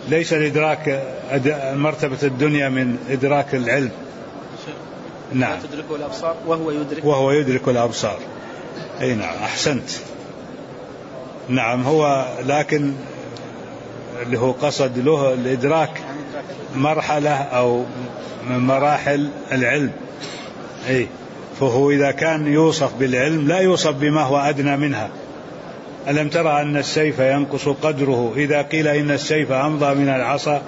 ليس الإدراك مرتبة الدنيا من إدراك العلم. نعم. لا تدركه الأبصار وهو يدرك الأبصار. أي نعم، أحسنت. نعم، هو لكن اللي هو قصد له الإدراك مرحلة أو من مراحل العلم. أي فهو إذا كان يوصف بالعلم لا يوصف بما هو أدنى منها. ألم ترى أن السيف ينقص قدره إذا قيل إن السيف أمضى من العصا؟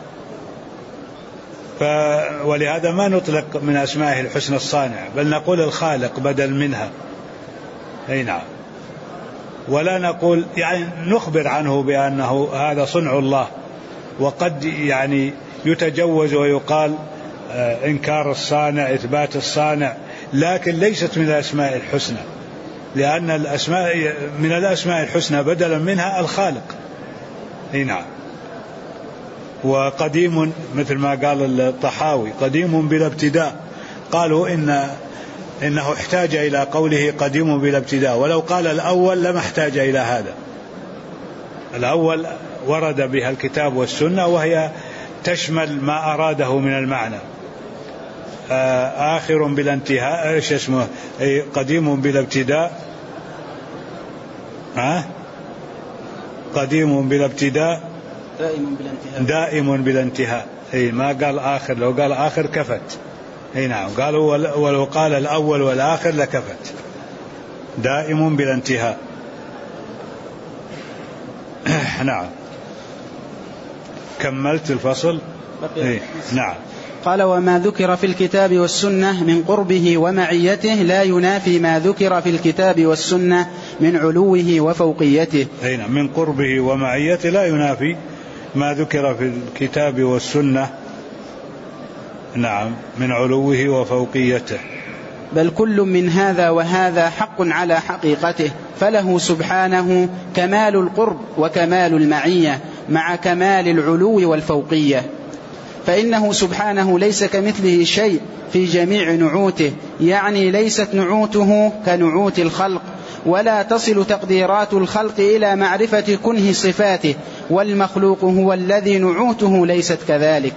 ولهذا ما نطلق من أسمائه الحسنى الصانع، بل نقول الخالق بدل منها. أي نعم. ولا نقول يعني نخبر عنه بأنه هذا صنع الله، وقد يعني يتجوز ويقال إنكار الصانع إثبات الصانع، لكن ليست من الأسماء الحسنى، لأن الأسماء من الأسماء الحسنى بدلا منها الخالق. أي نعم. وقديم مثل ما قال الطحاوي قديم بلا ابتداء، قالوا إنه احتاج إلى قوله قديم بلا ابتداء، ولو قال الأول لما احتاج إلى هذا. الأول ورد بها الكتاب والسنة وهي تشمل ما أراده من المعنى. آخر بلا انتهاء، ايش اسمه، قديم بلا ابتداء، قديم بلا ابتداء دائم بلا انتهاء. اي ما قال آخر، لو قال آخر كفت. اي نعم، قالوا ولو قال الأول والآخر لكفت. دائم بلا انتهاء. نعم. كملت الفصل. إيه؟ نعم. قال: وما ذكر في الكتاب والسنة من قربه ومعيته لا ينافي ما ذكر في الكتاب والسنة من علوه وفوقيته. أي نعم، من قربه ومعيته لا ينافي ما ذكر في الكتاب والسنة، نعم، من علوه وفوقيته، بل كل من هذا وهذا حق على حقيقته، فله سبحانه كمال القرب وكمال المعية مع كمال العلو والفوقية، فإنه سبحانه ليس كمثله شيء في جميع نعوته، يعني ليست نعوته كنعوت الخلق، ولا تصل تقديرات الخلق إلى معرفة كنه صفاته، والمخلوق هو الذي نعوته ليست كذلك.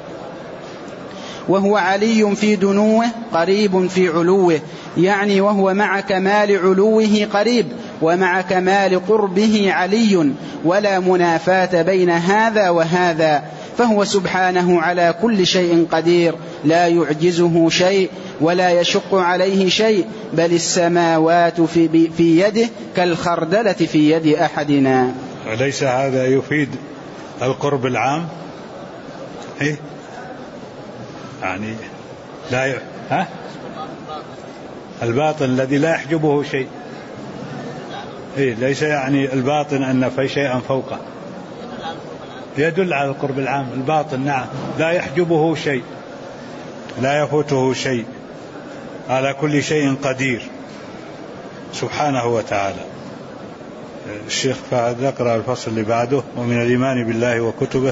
وهو علي في دنوه قريب في علوه، يعني وهو مع كمال علوه قريب ومع كمال قربه علي، ولا منافاة بين هذا وهذا، فهو سبحانه على كل شيء قدير، لا يعجزه شيء ولا يشق عليه شيء، بل السماوات في يده كالخردلة في يد أحدنا. أليس هذا يفيد القرب العام؟ إيه؟ يعني لا الباطن الذي لا يحجبه شيء. إيه؟ ليس يعني الباطن أن في شيئا فوقه، يدل على القرب العام. الباطن نعم لا يحجبه شيء، لا يفوته شيء، على كل شيء قدير سبحانه وتعالى. الشيخ فهد يقرأ الفصل اللي بعده: ومن الإيمان بالله وكتبه.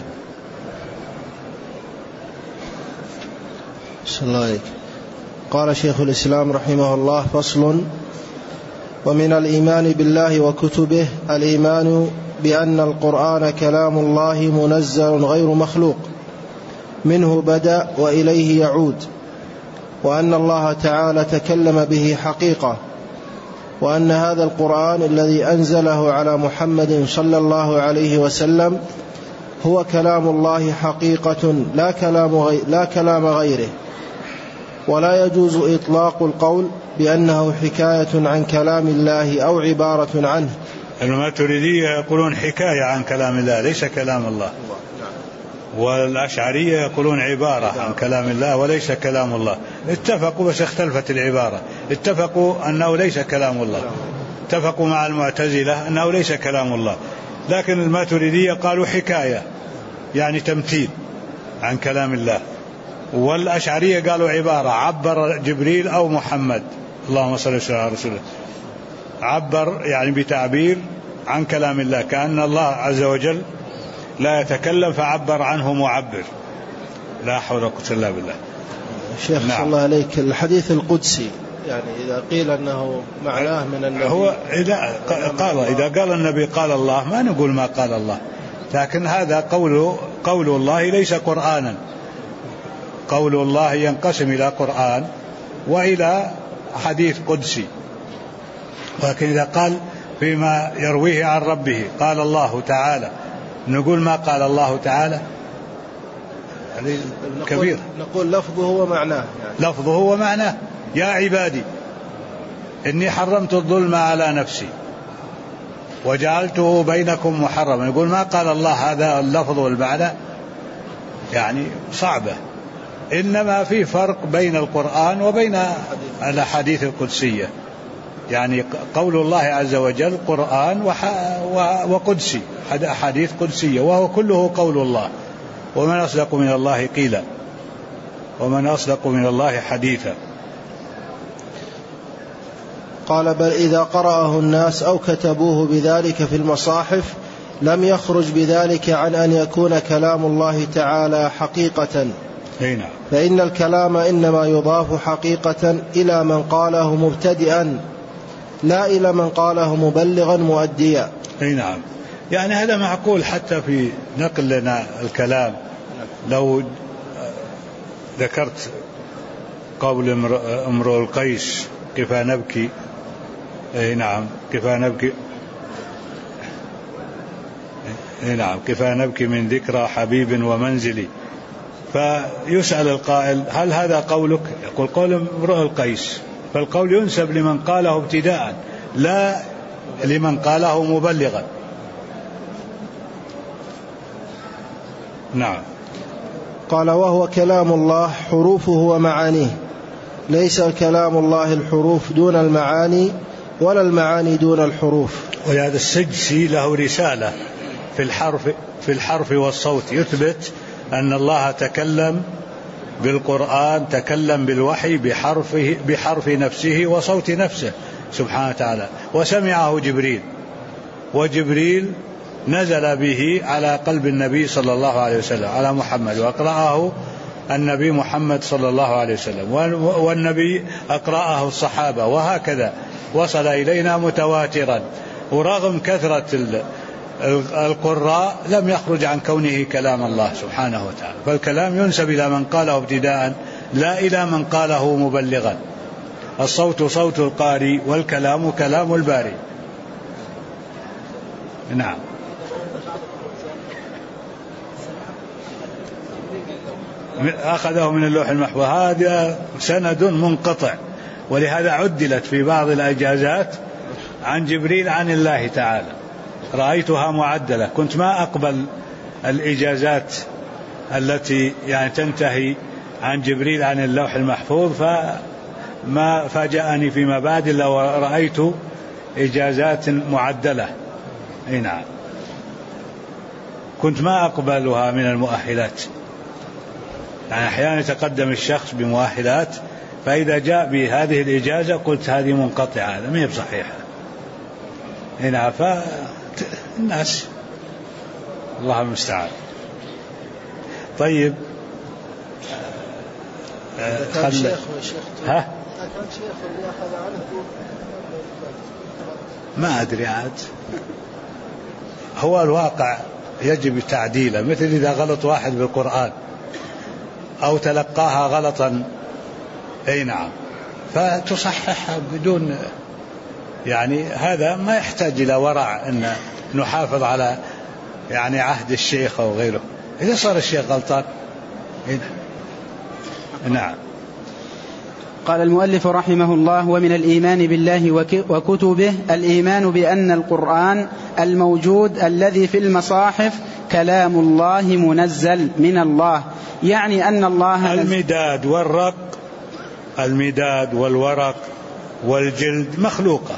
صلى الله عليك. قال شيخ الإسلام رحمه الله: فصل: ومن الإيمان بالله وكتبه الإيمان بأن القرآن كلام الله منزل غير مخلوق، منه بدأ وإليه يعود، وأن الله تعالى تكلم به حقيقة، وأن هذا القرآن الذي أنزله على محمد صلى الله عليه وسلم هو كلام الله حقيقة لا كلام غيره، ولا يجوز إطلاق القول بأنه حكاية عن كلام الله أو عبارة عنه. الماتريدية يقولون حكاية عن كلام الله ليس كلام الله، والأشعرية يقولون عبارة عن كلام الله وليس كلام الله. اتفقوا بس اختلفت العبارة. اتفقوا أنه ليس كلام الله، اتفقوا مع المعتزلة أنه ليس كلام الله، لكن الماتريدية قالوا حكاية يعني تمثيل عن كلام الله، والأشعرية قالوا عبارة، عبر جبريل أو محمد اللهم صل وسلم على رسوله، عبر يعني بتعبير عن كلام الله، كأن الله عز وجل لا يتكلم فعبر عنه معبر. لا حول ولا قوة إلا بالله. شيخ نعم. الله عليك، الحديث القدسي يعني إذا قيل أنه معناه من النبي، هو إذا قال النبي قال الله ما نقول ما قال الله، لكن هذا قوله قول الله ليس قرآنا. قول الله ينقسم إلى قرآن وإلى حديث قدسي. ولكن إذا قال فيما يرويه عن ربه قال الله تعالى، نقول ما قال الله تعالى هذه كبير. نقول لفظه ومعناه يعني. لفظه ومعناه. يا عبادي إني حرمت الظلم على نفسي وجعلته بينكم محرما. يقول ما قال الله هذا اللفظ والمعنى، يعني صعبة. إنما في فرق بين القرآن وبين الأحاديث القدسية. يعني قول الله عز وجل قرآن وقدسي، أحاديث قدسية، وهو كله قول الله. ومن أصدق من الله قيلا ومن أصدق من الله حديثا. قال بل إذا قرأه الناس أو كتبوه بذلك في المصاحف لم يخرج بذلك عن أن يكون كلام الله تعالى حقيقة. نعم. فإن الكلام إنما يضاف حقيقة إلى من قاله مبتدئا لا إلى من قاله مبلغا مؤديا. نعم. يعني هذا معقول حتى في نقل لنا الكلام. لو ذكرت قول امرؤ القيس كفى نبكي، نعم كفى نبكي، نعم كفى نبكي من ذكرى حبيب ومنزلي، فيسأل القائل هل هذا قولك؟ يقول قول امرؤ القيس، فالقول ينسب لمن قاله ابتداء لا لمن قاله مبلغا. نعم. قال وهو كلام الله حروفه ومعانيه، ليس كلام الله الحروف دون المعاني ولا المعاني دون الحروف. ولهذا السجسي له رسالة في الحرف والصوت يثبت أن الله تكلم بالقرآن، تكلم بالوحي بحرف نفسه وصوت نفسه سبحانه وتعالى، وسمعه جبريل، وجبريل نزل به على قلب النبي صلى الله عليه وسلم على محمد، وأقرأه النبي محمد صلى الله عليه وسلم، والنبي أقرأه الصحابة، وهكذا وصل إلينا متواترا. ورغم كثرة القراء لم يخرج عن كونه كلام الله سبحانه وتعالى، فالكلام ينسب إلى من قاله ابتداء لا إلى من قاله مبلغا. الصوت صوت القاري والكلام كلام الباري. نعم. أخذه من اللوح المحفوظ، هذا سند منقطع، ولهذا عدلت في بعض الإجازات عن جبريل عن الله تعالى، رأيتها معدلة. كنت ما أقبل الإجازات التي يعني تنتهي عن جبريل عن اللوح المحفوظ، فما فاجأني فيما بعد إلا ورأيت إجازات معدلة. نعم. كنت ما أقبلها من المؤهلات، يعني أحيانا يتقدم الشخص بمؤهلات، فإذا جاء بهذه الإجازة قلت هذه منقطعة، هذا ما هي بصحيحة. نعم. فالناس الله المستعان. طيب ما أدري عاد، هو الواقع يجب تعديله، مثل إذا غلط واحد بالقرآن أو تلقاها غلطا، أي نعم، فتصححها بدون، يعني هذا ما يحتاج إلى ورع أن نحافظ على يعني عهد الشيخ أو غيره. إذا صار الشيخ غلطان. نعم. قال المؤلف رحمه الله: ومن الإيمان بالله وكتبه الإيمان بأن القرآن الموجود الذي في المصاحف كلام الله منزل من الله، يعني أن الله المداد والورق والجلد مخلوقة،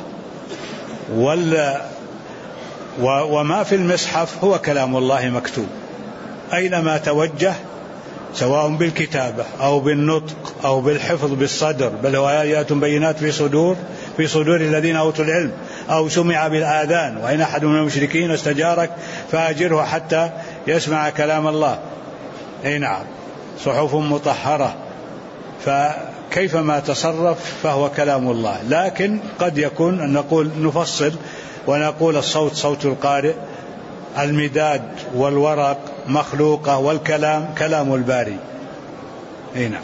وما في المصحف هو كلام الله مكتوب أينما توجه، سواء بالكتابة أو بالنطق أو بالحفظ بالصدر، بل هو آيات بينات في صدور الذين أوتوا العلم، أو سمع بالآذان، وإن أحد من المشركين استجارك فأجره حتى يسمع كلام الله. أي نعم. صحف مطهرة، فكيفما تصرف فهو كلام الله. لكن قد يكون أن نقول نفصل ونقول الصوت صوت القارئ، المداد والورق مخلوقة والكلام كلام الباري. نعم،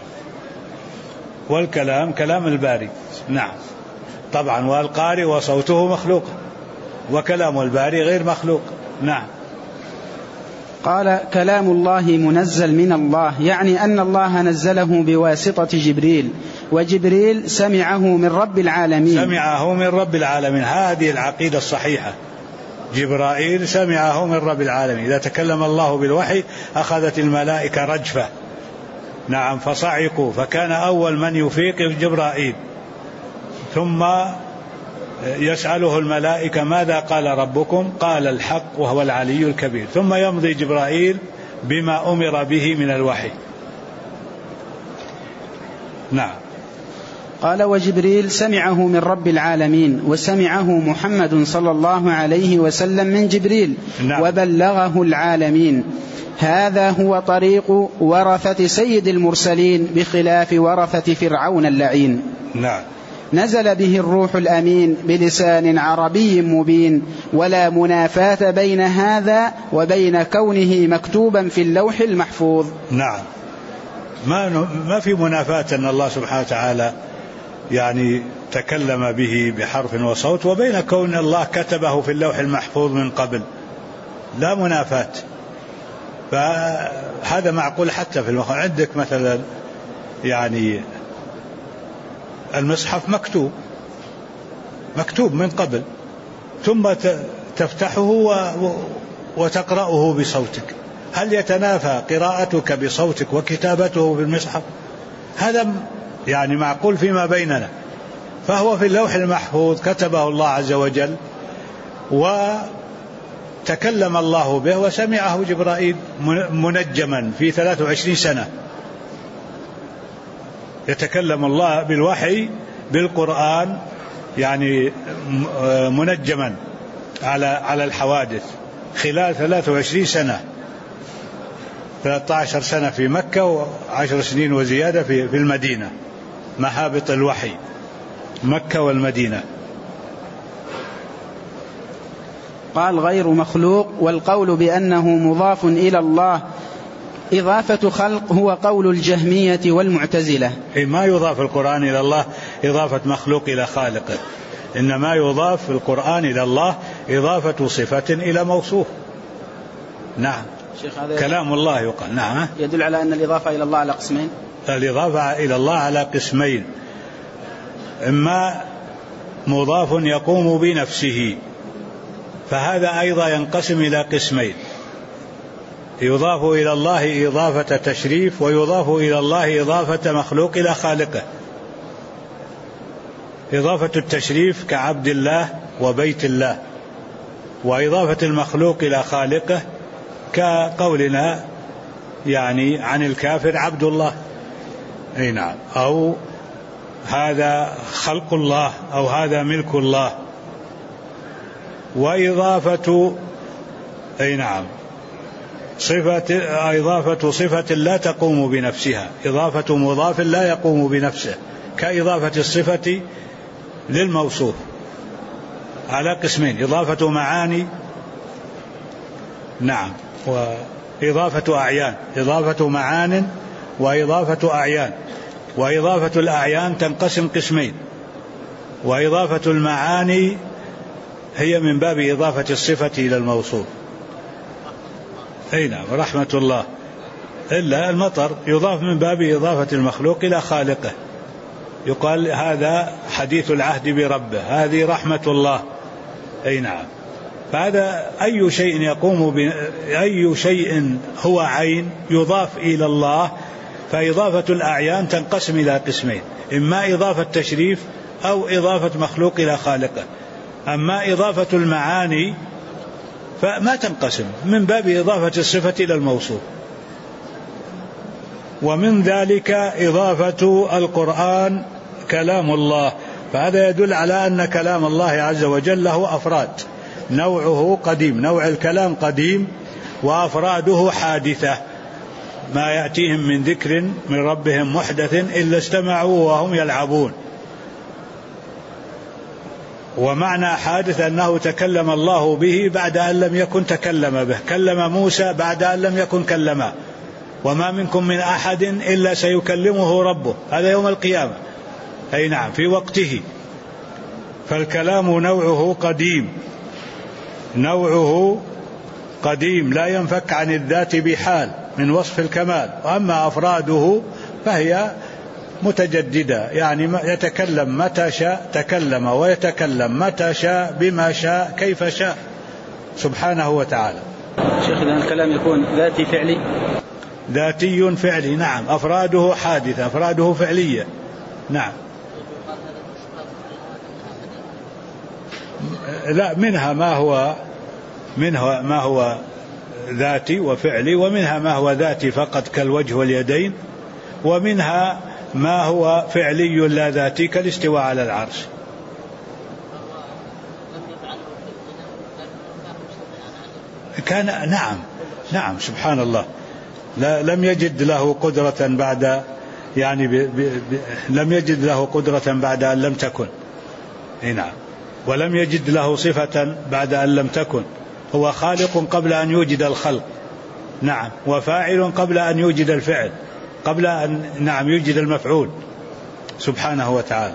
والكلام كلام الباري. نعم طبعا، والقارئ وصوته مخلوق وكلام الباري غير مخلوق. نعم. قال كلام الله منزل من الله، يعني أن الله نزله بواسطة جبريل، وجبريل سمعه من رب العالمين. سمعه من رب العالمين، هذه العقيدة الصحيحة. جبرائيل سمعه من رب العالمين. إذا تكلم الله بالوحي أخذت الملائكة رجفة. نعم، فصعقوا، فكان أول من يفيق جبرائيل، ثم يسأله الملائكة ماذا قال ربكم؟ قال الحق وهو العلي الكبير، ثم يمضي جبرائيل بما أمر به من الوحي. نعم. قال وجبريل سمعه من رب العالمين، وسمعه محمد صلى الله عليه وسلم من جبريل. نعم. وبلغه العالمين. هذا هو طريق ورثة سيد المرسلين بخلاف ورثة فرعون اللعين. نعم. نزل به الروح الأمين بلسان عربي مبين، ولا منافاة بين هذا وبين كونه مكتوبا في اللوح المحفوظ. نعم، ما في منافاة أن الله سبحانه وتعالى يعني تكلم به بحرف وصوت، وبين كون الله كتبه في اللوح المحفوظ من قبل، لا منافاة. فهذا معقول حتى في عندك مثلا يعني المصحف مكتوب من قبل، ثم تفتحه وتقرأه بصوتك. هل يتنافى قراءتك بصوتك وكتابته بالمصحف؟ هذا يعني معقول فيما بيننا. فهو في اللوح المحفوظ كتبه الله عز وجل، وتكلم الله به، وسمعه جبرائيل منجما في 23 سنة. يتكلم الله بالوحي بالقرآن يعني منجما على الحوادث خلال 23 سنة، 13 سنة في مكة و10 سنين وزيادة في المدينة، محابط الوحي مكة والمدينة. قال غير مخلوق، والقول بأنه مضاف إلى الله إضافة خلق هو قول الجهمية والمعتزلة. ما يضاف القرآن إلى الله إضافة مخلوق إلى خالقه، إنما يضاف القرآن إلى الله إضافة صفة إلى موصوف. نعم، كلام الله يقال. نعم، يدل على أن الإضافة إلى الله على قسمين. الإضافة إلى الله على قسمين، إما مضاف يقوم بنفسه، فهذا أيضا ينقسم إلى قسمين: يضاف إلى الله إضافة تشريف، ويضاف إلى الله إضافة مخلوق إلى خالقه. إضافة التشريف كعبد الله وبيت الله، وإضافة المخلوق إلى خالقه كقولنا يعني عن الكافر عبد الله. أي نعم، أو هذا خلق الله، أو هذا ملك الله. وإضافة أي نعم إضافة صفة لا تقوم بنفسها، إضافة مضاف لا يقوم بنفسه، كإضافة الصفة للموصوف على قسمين: إضافة معاني، نعم، وإضافة أعيان. إضافة معان وإضافة أعيان. وإضافة الأعيان تنقسم قسمين: وإضافة المعاني هي من باب إضافة الصفة إلى الموصوف. أي نعم، رحمة الله. إلا المطر يضاف من باب إضافة المخلوق إلى خالقه، يقال هذا حديث العهد بربه، هذه رحمة الله. أي نعم، فهذا أي شيء هو عين يضاف إلى الله. فإضافة الأعيان تنقسم إلى قسمين: إما إضافة تشريف أو إضافة مخلوق إلى خالقه. أما إضافة المعاني فما تنقسم، من باب إضافة الصفة إلى الموصوف. ومن ذلك إضافة القرآن كلام الله، فهذا يدل على أن كلام الله عز وجل له أفراد، نوعه قديم، نوع الكلام قديم، وأفراده حادثة، ما يأتيهم من ذكر من ربهم محدث إلا استمعوا وهم يلعبون. ومعنى حادث أنه تكلم الله به بعد أن لم يكن تكلم به، كلم موسى بعد أن لم يكن كلمه، وما منكم من أحد إلا سيكلمه ربه، هذا يوم القيامة، أي نعم في وقته. فالكلام نوعه قديم، نوعه قديم لا ينفك عن الذات بحال من وصف الكمال، وأما أفراده فهي متجددة، يعني يتكلم متى شاء تكلم، ويتكلم متى شاء بما شاء كيف شاء سبحانه وتعالى. شيخ إذا الكلام يكون ذاتي فعلي؟ ذاتي فعلي نعم، أفراده حادثة، أفراده فعلية نعم. لا، منها ما هو ذاتي وفعلي، ومنها ما هو ذاتي فقط كالوجه واليدين، ومنها ما هو فعلي لا ذاتي كالاستواء على العرش. كان نعم سبحان الله، لم يجد له قدرة بعد لم يجد له قدرة بعد أن لم تكن، نعم، ولم يجد له صفة بعد أن لم تكن. هو خالق قبل أن يوجد الخلق، نعم، وفاعل قبل أن يوجد الفعل، قبل أن يوجد المفعول سبحانه وتعالى.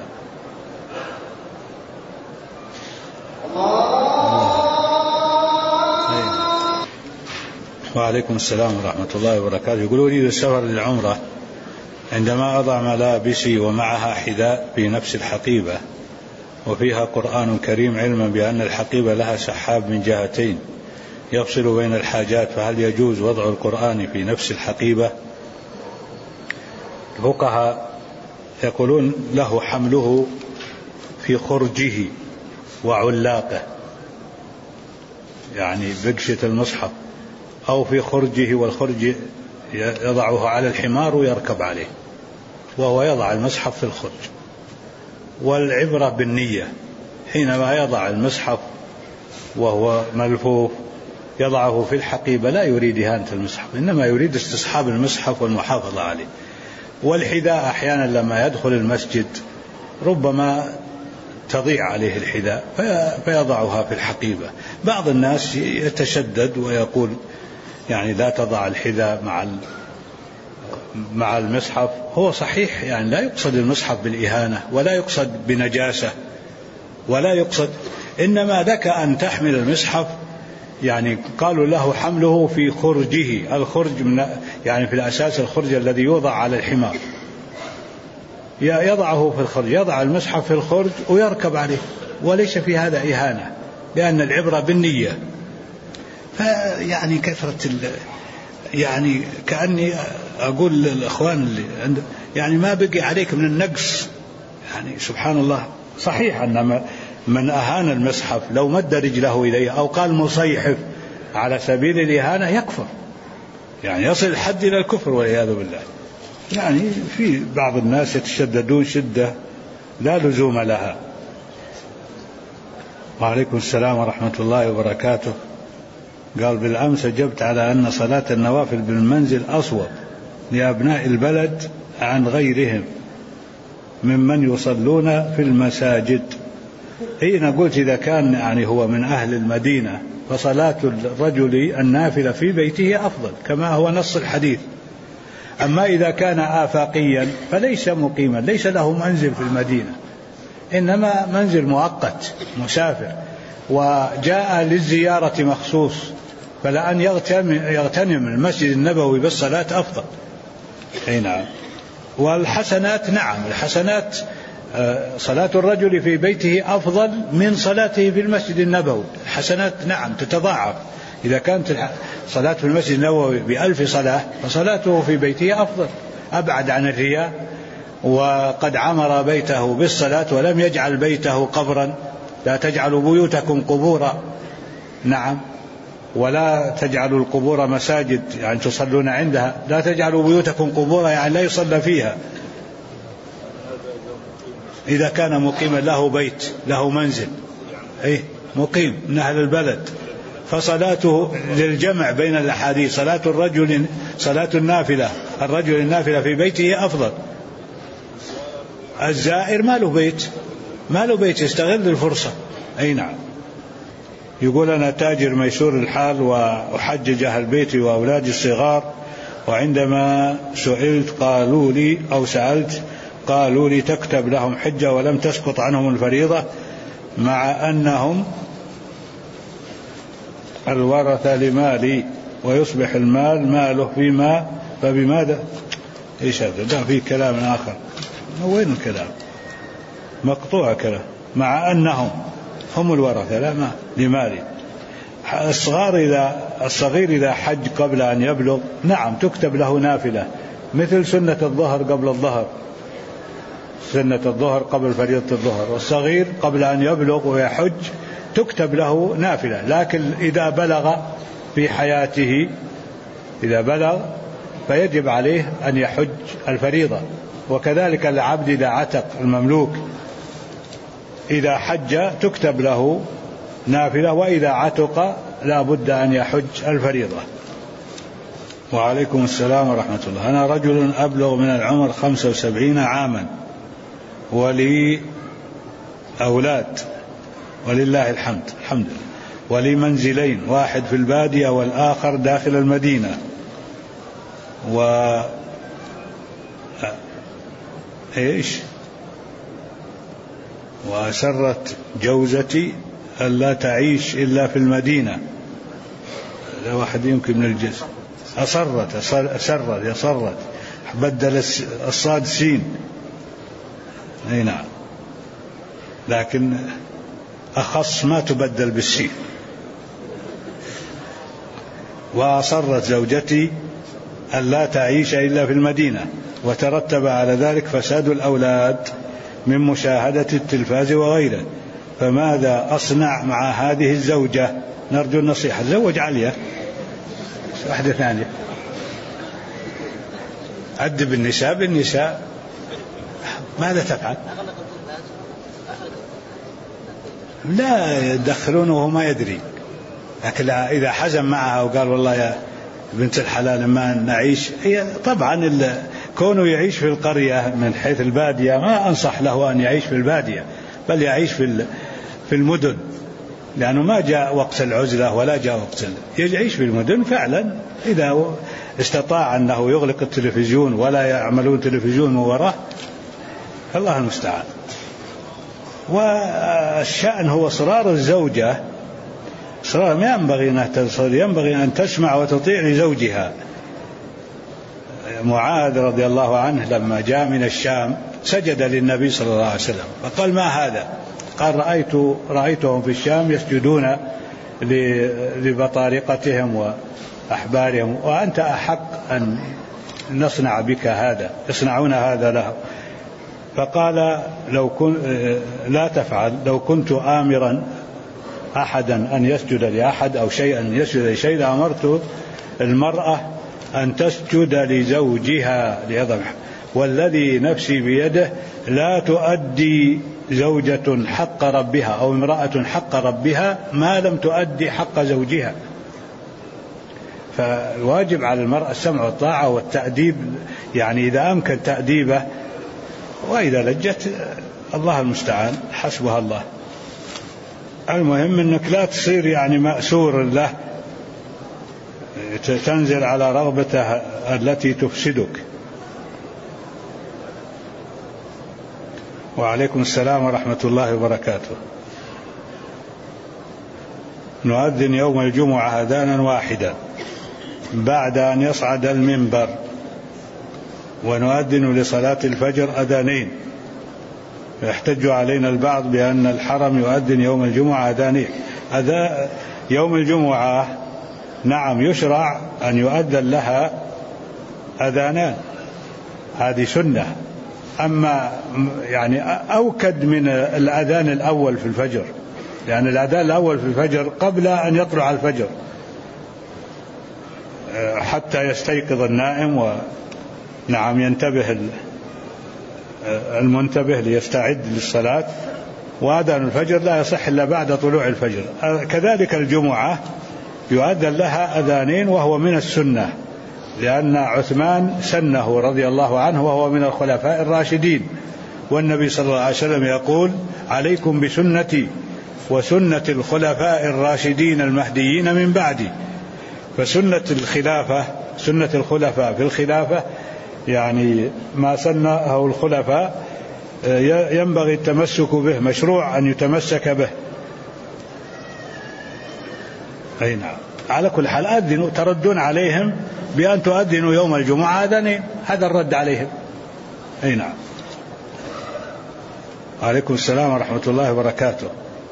وعليكم السلام ورحمة الله وبركاته. يقول أريد السفر للعمرة، عندما أضع ملابسي ومعها حذاء في نفس الحقيبة وفيها قرآن كريم، علما بأن الحقيبة لها سحاب من جهتين يفصل بين الحاجات، فهل يجوز وضع القرآن في نفس الحقيبة؟ الفقهاء يقولون له حمله في خرجه وعلاقه، يعني بقشة المصحف، أو في خرجه، والخرج يضعه على الحمار ويركب عليه، وهو يضع المصحف في الخرج. والعبرة بالنية، حينما يضع المصحف وهو ملفوف يضعه في الحقيبة لا يريد إهانة المصحف، إنما يريد استصحاب المصحف والمحافظة عليه. والحذاء أحيانا لما يدخل المسجد ربما تضيع عليه الحذاء فيضعها في الحقيبة. بعض الناس يتشدد ويقول يعني لا تضع الحذاء مع المصحف. هو صحيح يعني لا يقصد المصحف بالإهانة، ولا يقصد بنجاسة، ولا يقصد، إنما لك أن تحمل المصحف، يعني قالوا له حمله في خرجه. الخرج يعني في الأساس الخرج الذي يوضع على الحمار، يضعه في الخرج، يضع المصحف في الخرج ويركب عليه، وليس في هذا إهانة، لأن العبرة بالنية. فيعني كثرة يعني كأني أقول للأخوان اللي يعني ما بقي عليك من النقص، يعني سبحان الله. صحيح أن من أهان المصحف لو مد رجله إليه أو قال مصيحف على سبيل الإهانة يكفر، يعني يصل الحد إلى الكفر والعياذ بالله. يعني في بعض الناس يتشددون شدة لا لزوم لها. وعليكم السلام ورحمة الله وبركاته. قال بالأمس أجبت على أن صلاة النوافل بالمنزل أصوب لأبناء البلد عن غيرهم ممن يصلون في المساجد. حين قلت إذا كان يعني هو من أهل المدينة فصلاة الرجل النافلة في بيته أفضل كما هو نص الحديث. أما إذا كان آفاقيا فليس مقيما، ليس له منزل في المدينة، إنما منزل مؤقت مسافر وجاء للزيارة مخصوص، فلأن يغتنم المسجد النبوي بالصلاة أفضل. نعم. والحسنات نعم، الحسنات صلاة الرجل في بيته أفضل من صلاته في المسجد النبوي. الحسنات نعم تتضاعف، إذا كانت صلاة في المسجد النبوي ب1000 صلاة فصلاته في بيته أفضل، أبعد عن الرياء، وقد عمر بيته بالصلاة ولم يجعل بيته قبرا. لا تجعلوا بيوتكم قبورا، نعم، ولا تجعلوا القبور مساجد يعني تصلون عندها. لا تجعلوا بيوتكم قبورا يعني لا يصلى فيها. إذا كان مقيما له بيت له منزل مقيم من أهل البلد فصلاته للجمع بين الأحاديث، صلاة النافلة الرجل النافلة في بيته أفضل. الزائر ما له بيت يستغل الفرصة أي نعم. يقول أنا تاجر ميسور الحال وأحجج أهل بيتي وأولادي الصغار، وعندما سئلت قالوا لي تكتب لهم حجة ولم تسقط عنهم الفريضة، مع أنهم الورثة لمالي ويصبح المال ماله فيما فبماذا؟ إيش هذا؟ ده في كلام آخر. وين الكلام؟ مقطوع كلام. مع أنهم هم الورثة لا ما لمالي. الصغير إذا حج قبل أن يبلغ نعم تكتب له نافلة، مثل سنة الظهر قبل الظهر، سنة الظهر قبل فريضة الظهر، والصغير قبل أن يبلغ ويحج تكتب له نافلة. لكن إذا بلغ في حياته فيجب عليه أن يحج الفريضة. وكذلك العبد إذا عتق المملوك إذا حج تكتب له نافلة، وإذا عتق لا بد أن يحج الفريضة. وعليكم السلام ورحمة الله. أنا رجل أبلغ من العمر 75 عاما ولي أولاد ولله الحمد لله، ولي منزلين، واحد في البادية والآخر داخل المدينة، وأسرت جوزتي ألا تعيش إلا في المدينة. هذا واحد يمكن من الجنس. أسرت بدل الصاد سين. أي نعم، لكن أخص ما تبدل بالسين. وأصرت زوجتي ألا تعيش إلا في المدينة، وترتب على ذلك فساد الأولاد من مشاهدة التلفاز وغيره. فماذا أصنع مع هذه الزوجة؟ نرجو النصيحة. تزوج عليا واحدة ثانية، أدب النساء بالنساء. ماذا تفعل؟ لا يدخلونه وهو ما يدري. لكن إذا حزم معها وقال والله يا بنت الحلال ما نعيش، هي طبعا كونه يعيش في القرية من حيث البادية ما أنصح له أن يعيش في البادية، بل يعيش في المدن، لأنه ما جاء وقت العزلة ولا جاء وقت يعيش في المدن فعلا. إذا استطاع أنه يغلق التلفزيون ولا يعملون تلفزيون من وراه، الله المستعان. والشأن هو إصرار الزوجة، إصرار ما ينبغي أن تصر، ينبغي أن تسمع وتطيع لزوجها. معاذ رضي الله عنه لما جاء من الشام سجد للنبي صلى الله عليه وسلم، فقال ما هذا؟ قال رأيتهم في الشام يسجدون لبطارقتهم وأحبارهم، وأنت أحق أن نصنع بك هذا، يصنعون هذا له. فقال لا تفعل، لو كنت آمرا أحدا أن يسجد لأحد أو شيئا يسجد لشيء لأمرت المرأة أن تسجد لزوجها لعظمه. والذي نفسي بيده لا تؤدي زوجة حق ربها أو امرأة حق ربها ما لم تؤدي حق زوجها. فالواجب على المرأة السمع والطاعة والتأديب، يعني إذا أمكن تأديبه، وإذا لجت الله المستعان حسبها الله. المهم أنك لا تصير يعني مأسور له، تنزل على رغبته التي تفسدك. وعليكم السلام ورحمة الله وبركاته. نؤذن يوم الجمعة أذانا واحدا بعد أن يصعد المنبر، ونؤذن لصلاة الفجر أذانين. يحتج علينا البعض بأن الحرم يؤذن يوم الجمعة أذانين. يوم الجمعة نعم يشرع أن يؤذن لها أذانان، هذه سنة. أما يعني أوكد من الأذان الأول في الفجر، يعني الأذان الأول في الفجر قبل أن يطلع الفجر حتى يستيقظ النائم ونعم ينتبه المنتبه ليستعد للصلاة. وأذان الفجر لا يصح إلا بعد طلوع الفجر. كذلك الجمعة يؤذن لها أذانين وهو من السنة، لأن عثمان سنه رضي الله عنه وهو من الخلفاء الراشدين، والنبي صلى الله عليه وسلم يقول عليكم بسنتي وسنة الخلفاء الراشدين المهديين من بعدي. فسنة الخلفاء في الخلافة يعني ما سنه الخلفاء ينبغي التمسك به، مشروع أن يتمسك به. أي نعم. على كل حال أذنوا، تردون عليهم بأن تؤذنوا يوم الجمعة أذنين، هذا الرد عليهم. أي نعم. عليكم السلام ورحمة الله وبركاته.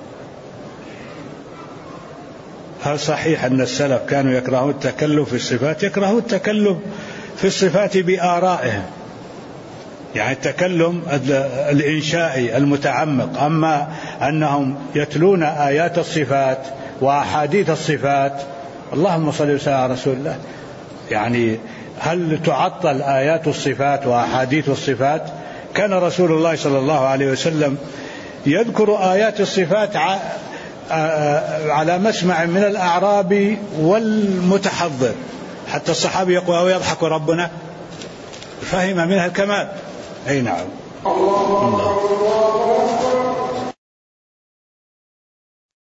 هل صحيح أن السلف كانوا يكرهون التكلف في الصفات؟ يكرهون التكلم في الصفات بآرائهم، يعني التكلم الإنشائي المتعمق. أما أنهم يتلون آيات الصفات وأحاديث الصفات، اللهم صل وسلم على رسول الله، يعني هل تعطل آيات الصفات وأحاديث الصفات؟ كان رسول الله صلى الله عليه وسلم يذكر آيات الصفات على مسمع من الأعراب والمتحضر، حتى الصحابي يقول أو يضحك ربنا، فهم منها الكمال. أي نعم. الله